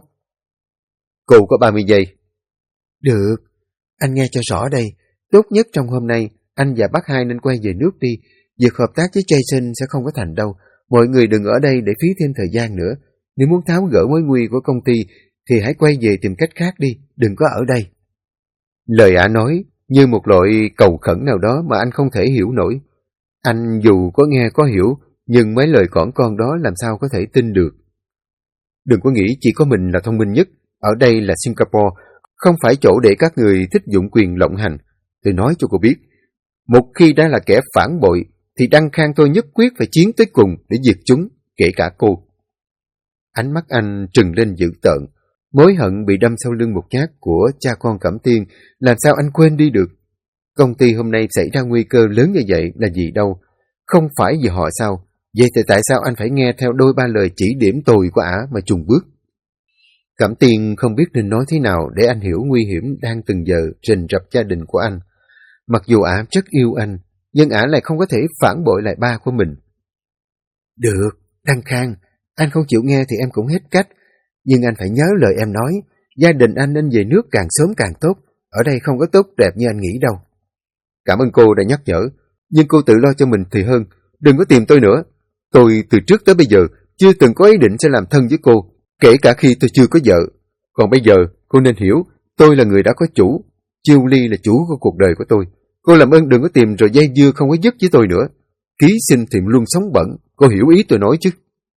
Cô có 30 giây. Được, anh nghe cho rõ đây. Tốt nhất trong hôm nay, anh và bác hai nên quay về nước đi. Việc hợp tác với Jason sẽ không có thành đâu. Mọi người đừng ở đây để phí thêm thời gian nữa. Nếu muốn tháo gỡ mối nguy của công ty, thì hãy quay về tìm cách khác đi, đừng có ở đây. Lời ả nói như một loại cầu khẩn nào đó mà anh không thể hiểu nổi. Anh dù có nghe có hiểu, nhưng mấy lời cỏn con đó làm sao có thể tin được. Đừng có nghĩ chỉ có mình là thông minh nhất. Ở đây là Singapore, không phải chỗ để các người thích dụng quyền lộng hành. Tôi nói cho cô biết, một khi đã là kẻ phản bội, thì Đăng Khang tôi nhất quyết phải chiến tới cùng để diệt chúng, kể cả cô. Ánh mắt anh trừng lên dữ tợn, Mối hận bị đâm sau lưng một nhát của cha con Cẩm Tiên, làm sao anh quên đi được? Công ty hôm nay xảy ra nguy cơ lớn như vậy là gì đâu? Không phải vì họ sao? Vậy thì tại sao anh phải nghe theo đôi ba lời chỉ điểm tồi của ả mà chùng bước? Cẩm Tiên không biết nên nói thế nào để anh hiểu nguy hiểm đang từng giờ rình rập gia đình của anh. Mặc dù ả rất yêu anh, nhưng ả lại không có thể phản bội lại ba của mình. Được, Đăng Khang, anh không chịu nghe thì em cũng hết cách. Nhưng anh phải nhớ lời em nói, gia đình anh nên về nước càng sớm càng tốt. Ở đây không có tốt đẹp như anh nghĩ đâu. Cảm ơn cô đã nhắc nhở, nhưng cô tự lo cho mình thì hơn. Đừng có tìm tôi nữa. Tôi từ trước tới bây giờ chưa từng có ý định sẽ làm thân với cô, kể cả khi tôi chưa có vợ. Còn bây giờ, cô nên hiểu, tôi là người đã có chủ. Chiêu Ly là chủ của cuộc đời của tôi. Cô làm ơn đừng có tìm rồi dây dưa không có dứt với tôi nữa. Ký sinh thì luôn sống bận, cô hiểu ý tôi nói chứ?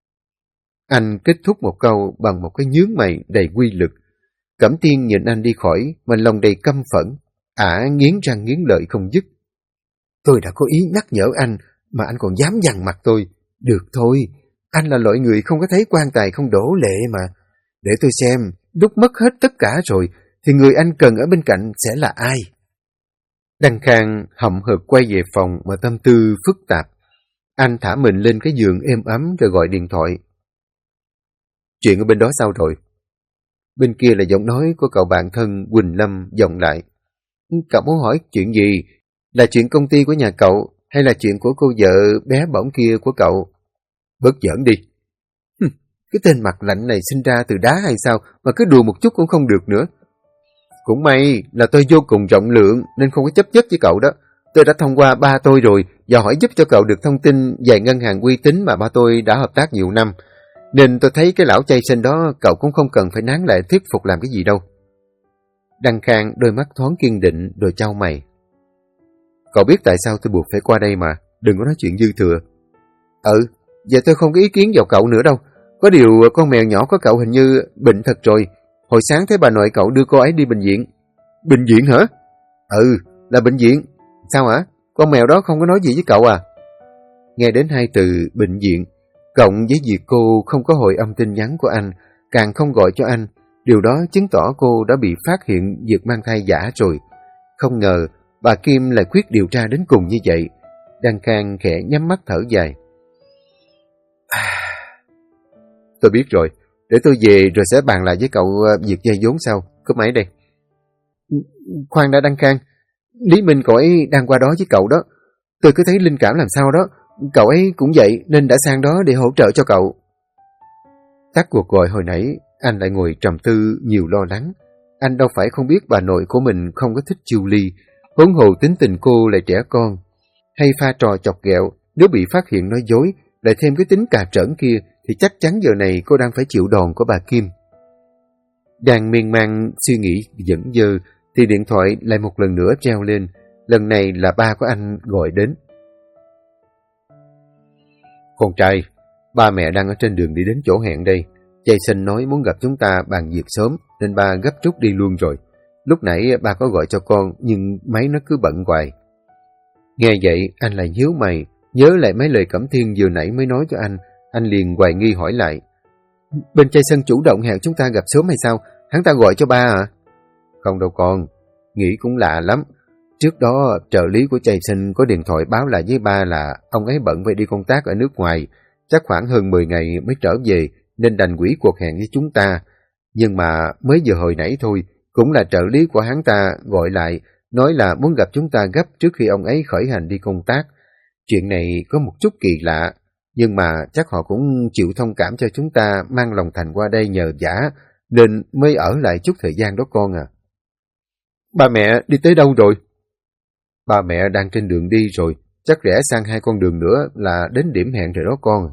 Anh kết thúc một câu bằng một cái nhướng mày đầy quy lực. Cẩm Tiên nhìn anh đi khỏi, mà lòng đầy căm phẫn. Ả nghiến răng nghiến lợi không dứt. Tôi đã có ý nhắc nhở anh, mà anh còn dám dằn mặt tôi. Được thôi, anh là loại người không có thấy quan tài không đổ lệ mà. Để tôi xem, lúc mất hết tất cả rồi, thì người anh cần ở bên cạnh sẽ là ai? Đăng Khang hậm hực quay về phòng mà tâm tư phức tạp. Anh thả mình lên cái giường êm ấm rồi gọi điện thoại. Chuyện ở bên đó sao rồi? Bên kia là giọng nói của cậu bạn thân Quỳnh Lâm vọng lại. Cậu muốn hỏi chuyện gì? Là chuyện công ty của nhà cậu hay là chuyện của cô vợ bé bỏng kia của cậu? Bớt giỡn đi. Cái tên mặt lạnh này sinh ra từ đá hay sao mà cứ đùa một chút cũng không được nữa. Cũng may là tôi vô cùng rộng lượng nên không có chấp nhất với cậu đó. Tôi đã thông qua ba tôi rồi và hỏi giúp cho cậu được thông tin về ngân hàng uy tín mà ba tôi đã hợp tác nhiều năm. Nên tôi thấy cái lão chay sinh đó cậu cũng không cần phải nán lại thuyết phục làm cái gì đâu. Đăng Khang đôi mắt thoáng kiên định rồi chau mày. Cậu biết tại sao tôi buộc phải qua đây mà, đừng có nói chuyện dư thừa. Giờ tôi không có ý kiến vào cậu nữa đâu. Có điều con mèo nhỏ của cậu hình như bệnh thật rồi. Hồi sáng thấy bà nội cậu đưa cô ấy đi bệnh viện. Bệnh viện hả? Là bệnh viện. Sao hả? Con mèo đó không có nói gì với cậu à? Nghe đến hai từ bệnh viện, cộng với việc cô không có hồi âm tin nhắn của anh, càng không gọi cho anh, điều đó chứng tỏ cô đã bị phát hiện việc mang thai giả rồi. Không ngờ bà Kim lại quyết điều tra đến cùng như vậy. Đăng Khang khẽ nhắm mắt thở dài. Tôi biết rồi, để tôi về rồi sẽ bàn lại với cậu việc vay vốn sau. Cúp máy đây. Khoan đã Đăng Khang, Lý Minh cậu ấy đang qua đó với cậu đó. Tôi cứ thấy linh cảm làm sao đó. Cậu ấy cũng vậy nên đã sang đó để hỗ trợ cho cậu. Tắt cuộc gọi hồi nãy, anh lại ngồi trầm tư nhiều lo lắng. Anh đâu phải không biết bà nội của mình không có thích Chiêu Ly, huống hồ tính tình cô lại trẻ con. Hay pha trò chọc ghẹo, nếu bị phát hiện nói dối, lại thêm cái tính cà trỡn kia, thì chắc chắn giờ này cô đang phải chịu đòn của bà Kim. Đang miên man suy nghĩ dững dơ, thì điện thoại lại một lần nữa treo lên. Lần này là ba của anh gọi đến. Con trai, ba mẹ đang ở trên đường đi đến chỗ hẹn đây. Jason nói muốn gặp chúng ta bàn việc sớm, nên ba gấp rút đi luôn rồi. Lúc nãy ba có gọi cho con, nhưng máy nó cứ bận hoài. Nghe vậy, anh lại nhíu mày, nhớ lại mấy lời Cẩm Thiên vừa nãy mới nói cho anh liền hoài nghi hỏi lại. Bên Jason chủ động hẹn chúng ta gặp sớm hay sao? Hắn ta gọi cho ba à? Không đâu con, nghĩ cũng lạ lắm. Trước đó, trợ lý của Jason có điện thoại báo lại với ba là ông ấy bận phải đi công tác ở nước ngoài, chắc khoảng hơn 10 ngày mới trở về, nên đành hủy cuộc hẹn với chúng ta. Nhưng mà mới vừa hồi nãy thôi, cũng là trợ lý của hắn ta gọi lại, nói là muốn gặp chúng ta gấp trước khi ông ấy khởi hành đi công tác. Chuyện này có một chút kỳ lạ, nhưng mà chắc họ cũng chịu thông cảm cho chúng ta mang lòng thành qua đây nhờ vả, nên mới ở lại chút thời gian đó con à. Ba mẹ đi tới đâu rồi? Ba mẹ đang trên đường đi rồi, chắc rẽ sang 2 con đường nữa là đến điểm hẹn rồi đó con.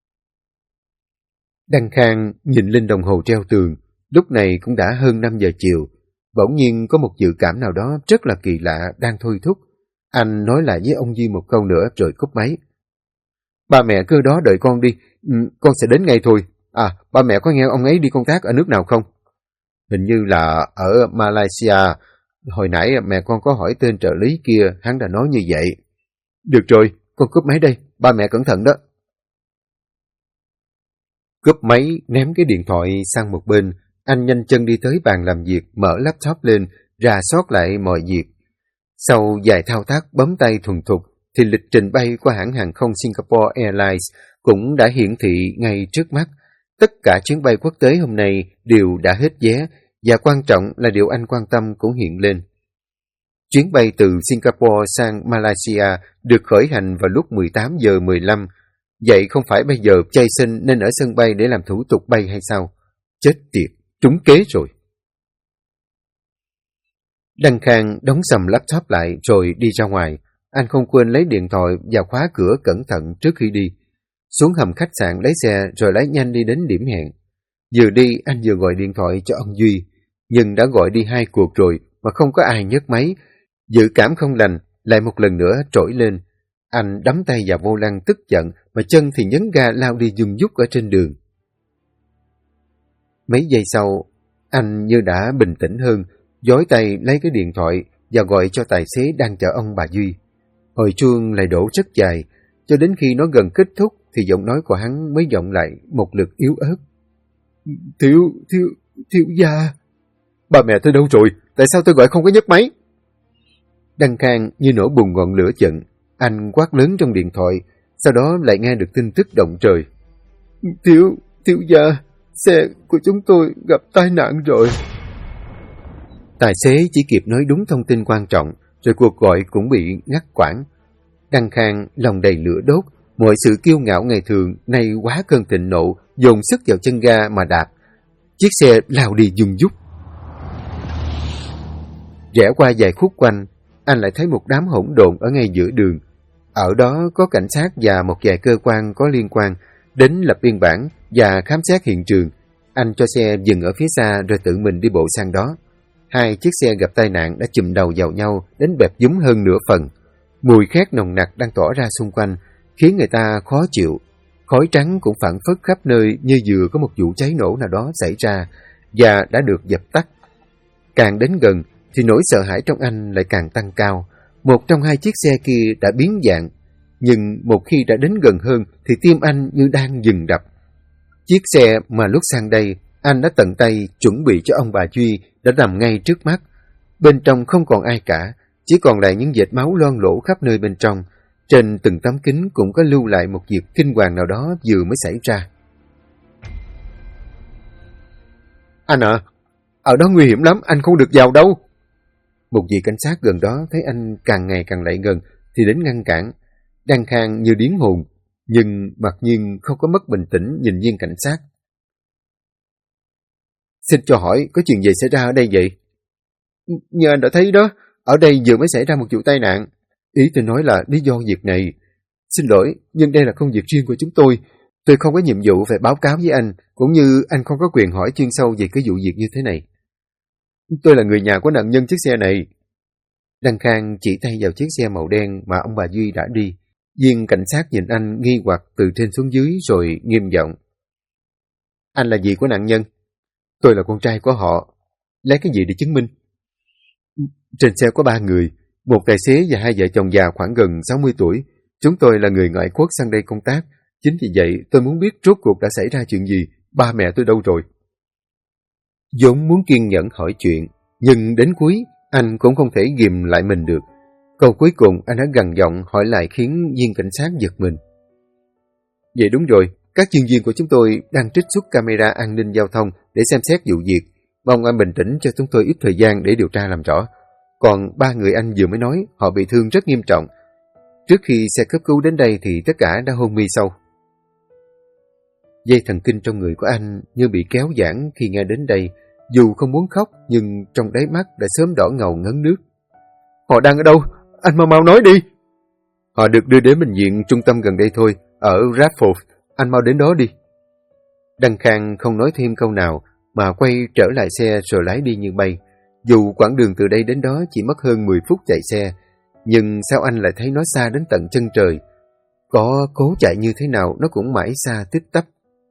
Đăng Khang nhìn lên đồng hồ treo tường, lúc này cũng đã hơn 5 giờ chiều. Bỗng nhiên có một dự cảm nào đó rất là kỳ lạ đang thôi thúc. Anh nói lại với ông Di một câu nữa rồi cúp máy. Ba mẹ cứ đó đợi con đi, con sẽ đến ngay thôi. À, ba mẹ có nghe ông ấy đi công tác ở nước nào không? Hình như là ở Malaysia. Hồi nãy mẹ con có hỏi tên trợ lý kia, hắn đã nói như vậy. Được rồi, con cúp máy đây, ba mẹ cẩn thận đó. Cúp máy, ném cái điện thoại sang một bên, Anh nhanh chân đi tới bàn làm việc, mở laptop lên, rà soát lại mọi việc. Sau vài thao tác bấm tay thuần thục, thì lịch trình bay qua hãng hàng không Singapore Airlines cũng đã hiển thị ngay trước mắt. Tất cả chuyến bay quốc tế hôm nay đều đã hết vé, và quan trọng là điều anh quan tâm cũng hiện lên. Chuyến bay từ Singapore sang Malaysia được khởi hành vào lúc 18 giờ 15. Vậy không phải bây giờ Jason nên ở sân bay để làm thủ tục bay hay sao? Chết tiệt, trúng kế rồi. Đăng Khang đóng sầm laptop lại rồi đi ra ngoài. Anh không quên lấy điện thoại và khóa cửa cẩn thận trước khi đi. Xuống hầm khách sạn lấy xe rồi lái nhanh đi đến điểm hẹn. Vừa đi anh vừa gọi điện thoại cho ông Duy, nhưng đã gọi đi 2 cuộc rồi mà không có ai nhấc máy. Dự cảm không lành lại một lần nữa trỗi lên. Anh đắm tay vào vô lăng tức giận mà chân thì nhấn ga lao đi dùng dút ở trên đường. Mấy giây sau, anh như đã bình tĩnh hơn, dối tay lấy cái điện thoại và gọi cho tài xế đang chở ông bà Duy. Hồi chuông lại đổ rất dài, cho đến khi nó gần kết thúc thì giọng nói của hắn mới vọng lại một lượt yếu ớt. Thiếu gia. Ba mẹ tôi đâu rồi? Tại sao tôi gọi không có nhấc máy? Đăng Khang như nổ bùng ngọn lửa giận. Anh quát lớn trong điện thoại, sau đó lại nghe được tin tức động trời. Thiếu gia, xe của chúng tôi gặp tai nạn rồi. Tài xế chỉ kịp nói đúng thông tin quan trọng, rồi cuộc gọi cũng bị ngắt quãng. Đăng Khang lòng đầy lửa đốt, mọi sự kiêu ngạo ngày thường nay quá cơn thịnh nộ, dồn sức vào chân ga mà đạp. Chiếc xe lao đi dùng dút. Rẽ qua vài khúc quanh, anh lại thấy một đám hỗn độn ở ngay giữa đường. Ở đó có cảnh sát và một vài cơ quan có liên quan đến lập biên bản và khám xét hiện trường. Anh cho xe dừng ở phía xa rồi tự mình đi bộ sang đó. 2 chiếc xe gặp tai nạn đã chùm đầu vào nhau đến bẹp dúm hơn nửa phần. Mùi khét nồng nặc đang tỏa ra xung quanh, khiến người ta khó chịu. Khói trắng cũng phảng phất khắp nơi như vừa có một vụ cháy nổ nào đó xảy ra và đã được dập tắt. Càng đến gần thì nỗi sợ hãi trong anh lại càng tăng cao. Một trong 2 chiếc xe kia đã biến dạng, nhưng một khi đã đến gần hơn thì tim anh như đang dừng đập. Chiếc xe mà lúc sang đây anh đã tận tay chuẩn bị cho ông bà Duy đã nằm ngay trước mắt. Bên trong không còn ai cả, chỉ còn lại những vệt máu loang lổ khắp nơi bên trong. Trên từng tấm kính cũng có lưu lại một việc kinh hoàng nào đó vừa mới xảy ra. Anh ạ, ở đó nguy hiểm lắm, anh không được vào đâu. Một vị cảnh sát gần đó thấy anh càng ngày càng lại gần thì đến ngăn cản. Đăng Khang như điếng hồn, nhưng mặc nhiên không có mất bình tĩnh nhìn viên cảnh sát. Xin cho hỏi, có chuyện gì xảy ra ở đây vậy? Như anh đã thấy đó, ở đây vừa mới xảy ra một vụ tai nạn. Ý tôi nói là lý do việc này. Xin lỗi, nhưng đây là công việc riêng của chúng tôi. Tôi không có nhiệm vụ phải báo cáo với anh, cũng như anh không có quyền hỏi chuyên sâu về cái vụ việc như thế này. Tôi là người nhà của nạn nhân chiếc xe này. Đăng Khang chỉ tay vào chiếc xe màu đen mà ông bà Duy đã đi. Viên cảnh sát nhìn anh nghi hoặc từ trên xuống dưới rồi nghiêm giọng. Anh là gì của nạn nhân? Tôi là con trai của họ. Lấy cái gì để chứng minh? Trên xe có 3 người, một tài xế và 2 vợ chồng già khoảng gần 60 tuổi. Chúng tôi là người ngoại quốc sang đây công tác. Chính vì vậy tôi muốn biết rốt cuộc đã xảy ra chuyện gì, ba mẹ tôi đâu rồi? vốn muốn kiên nhẫn hỏi chuyện, nhưng đến cuối anh cũng không thể ghìm lại mình được. Câu cuối cùng anh đã gằn giọng hỏi lại khiến viên cảnh sát giật mình. Vậy đúng rồi, các chuyên viên của chúng tôi đang trích xuất camera an ninh giao thông để xem xét vụ việc. Mong anh bình tĩnh cho chúng tôi ít thời gian để điều tra làm rõ. Còn 3 người anh vừa mới nói họ bị thương rất nghiêm trọng. Trước khi xe cấp cứu đến đây thì tất cả đã hôn mê sâu. Dây thần kinh trong người của anh như bị kéo giãn khi nghe đến đây. Dù không muốn khóc nhưng trong đáy mắt đã sớm đỏ ngầu ngấn nước. Họ đang ở đâu? Anh mau nói đi. Họ được đưa đến bệnh viện trung tâm gần đây thôi, ở Radford. Anh mau đến đó đi. Đăng Khang không nói thêm câu nào mà quay trở lại xe rồi lái đi như bay. Dù quãng đường từ đây đến đó chỉ mất hơn 10 phút chạy xe, nhưng sao anh lại thấy nó xa đến tận chân trời? Có cố chạy như thế nào nó cũng mãi xa tích tắp.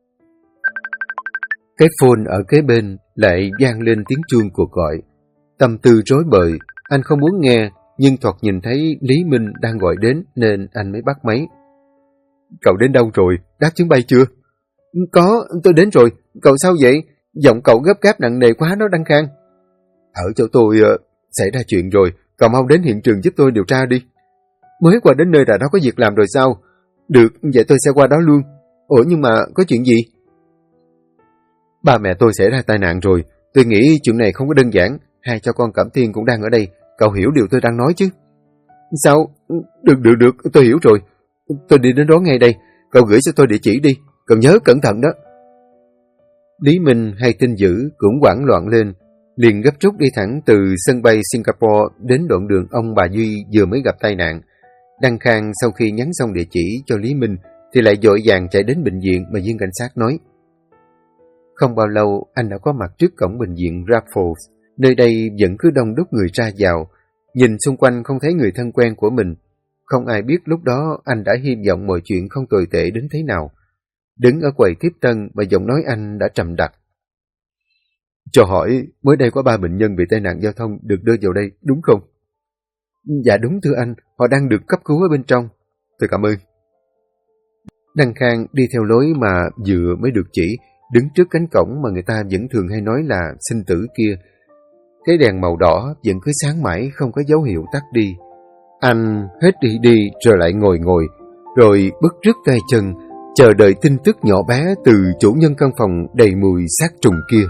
Cái phone ở kế bên lại vang lên tiếng chuông cuộc gọi. Tâm tư rối bời, anh không muốn nghe, nhưng thoạt nhìn thấy Lý Minh đang gọi đến nên anh mới bắt máy. Cậu đến đâu rồi? Đáp chuyến bay chưa? Có, tôi đến rồi. Cậu sao vậy? Giọng cậu gấp gáp nặng nề quá đó Đăng Khang. Ở chỗ tôi xảy ra chuyện rồi, cậu mau đến hiện trường giúp tôi điều tra đi. Mới qua đến nơi đã đó có việc làm rồi sao? Được, vậy tôi sẽ qua đó luôn. Ủa nhưng mà có chuyện gì? Ba mẹ tôi xảy ra tai nạn rồi. Tôi nghĩ chuyện này không có đơn giản. Hai cha con Cẩm Tiên cũng đang ở đây. Cậu hiểu điều tôi đang nói chứ? Sao? Được, tôi hiểu rồi. Tôi đi đến đó ngay đây. Cậu gửi cho tôi địa chỉ đi. Cậu nhớ cẩn thận đó. Lý Minh hay tin dữ cũng hoảng loạn lên. Liền gấp rút đi thẳng từ sân bay Singapore đến đoạn đường ông bà Duy vừa mới gặp tai nạn. Đăng Khang sau khi nhắn xong địa chỉ cho Lý Minh thì lại vội vàng chạy đến bệnh viện mà viên cảnh sát nói. Không bao lâu anh đã có mặt trước cổng bệnh viện Raffles. Nơi đây vẫn cứ đông đúc người ra vào. Nhìn xung quanh không thấy người thân quen của mình. Không ai biết lúc đó anh đã hy vọng mọi chuyện không tồi tệ đến thế nào. Đứng ở quầy tiếp tân mà giọng nói anh đã trầm đặc. Cho hỏi, mới đây có 3 bệnh nhân bị tai nạn giao thông được đưa vào đây, đúng không? Dạ đúng thưa anh, họ đang được cấp cứu ở bên trong. Tôi cảm ơn. Đăng Khang đi theo lối mà vừa mới được chỉ, đứng trước cánh cổng mà người ta vẫn thường hay nói là sinh tử kia. Cái đèn màu đỏ vẫn cứ sáng mãi không có dấu hiệu tắt đi. Anh hết đi rồi lại ngồi, rồi bứt rứt tay chân, chờ đợi tin tức nhỏ bé từ chủ nhân căn phòng đầy mùi sát trùng kia.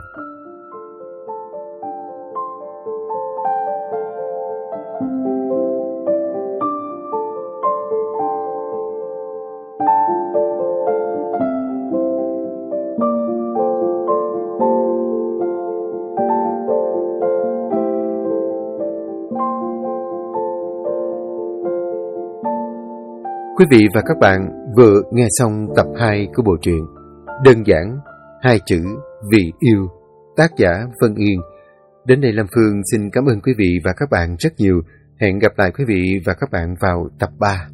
Quý vị và các bạn vừa nghe xong tập 2 của bộ truyện Đơn giản, 2 chữ vì yêu, tác giả Vân Yên. Đến đây Lâm Phương xin cảm ơn quý vị và các bạn rất nhiều. Hẹn gặp lại quý vị và các bạn vào tập 3.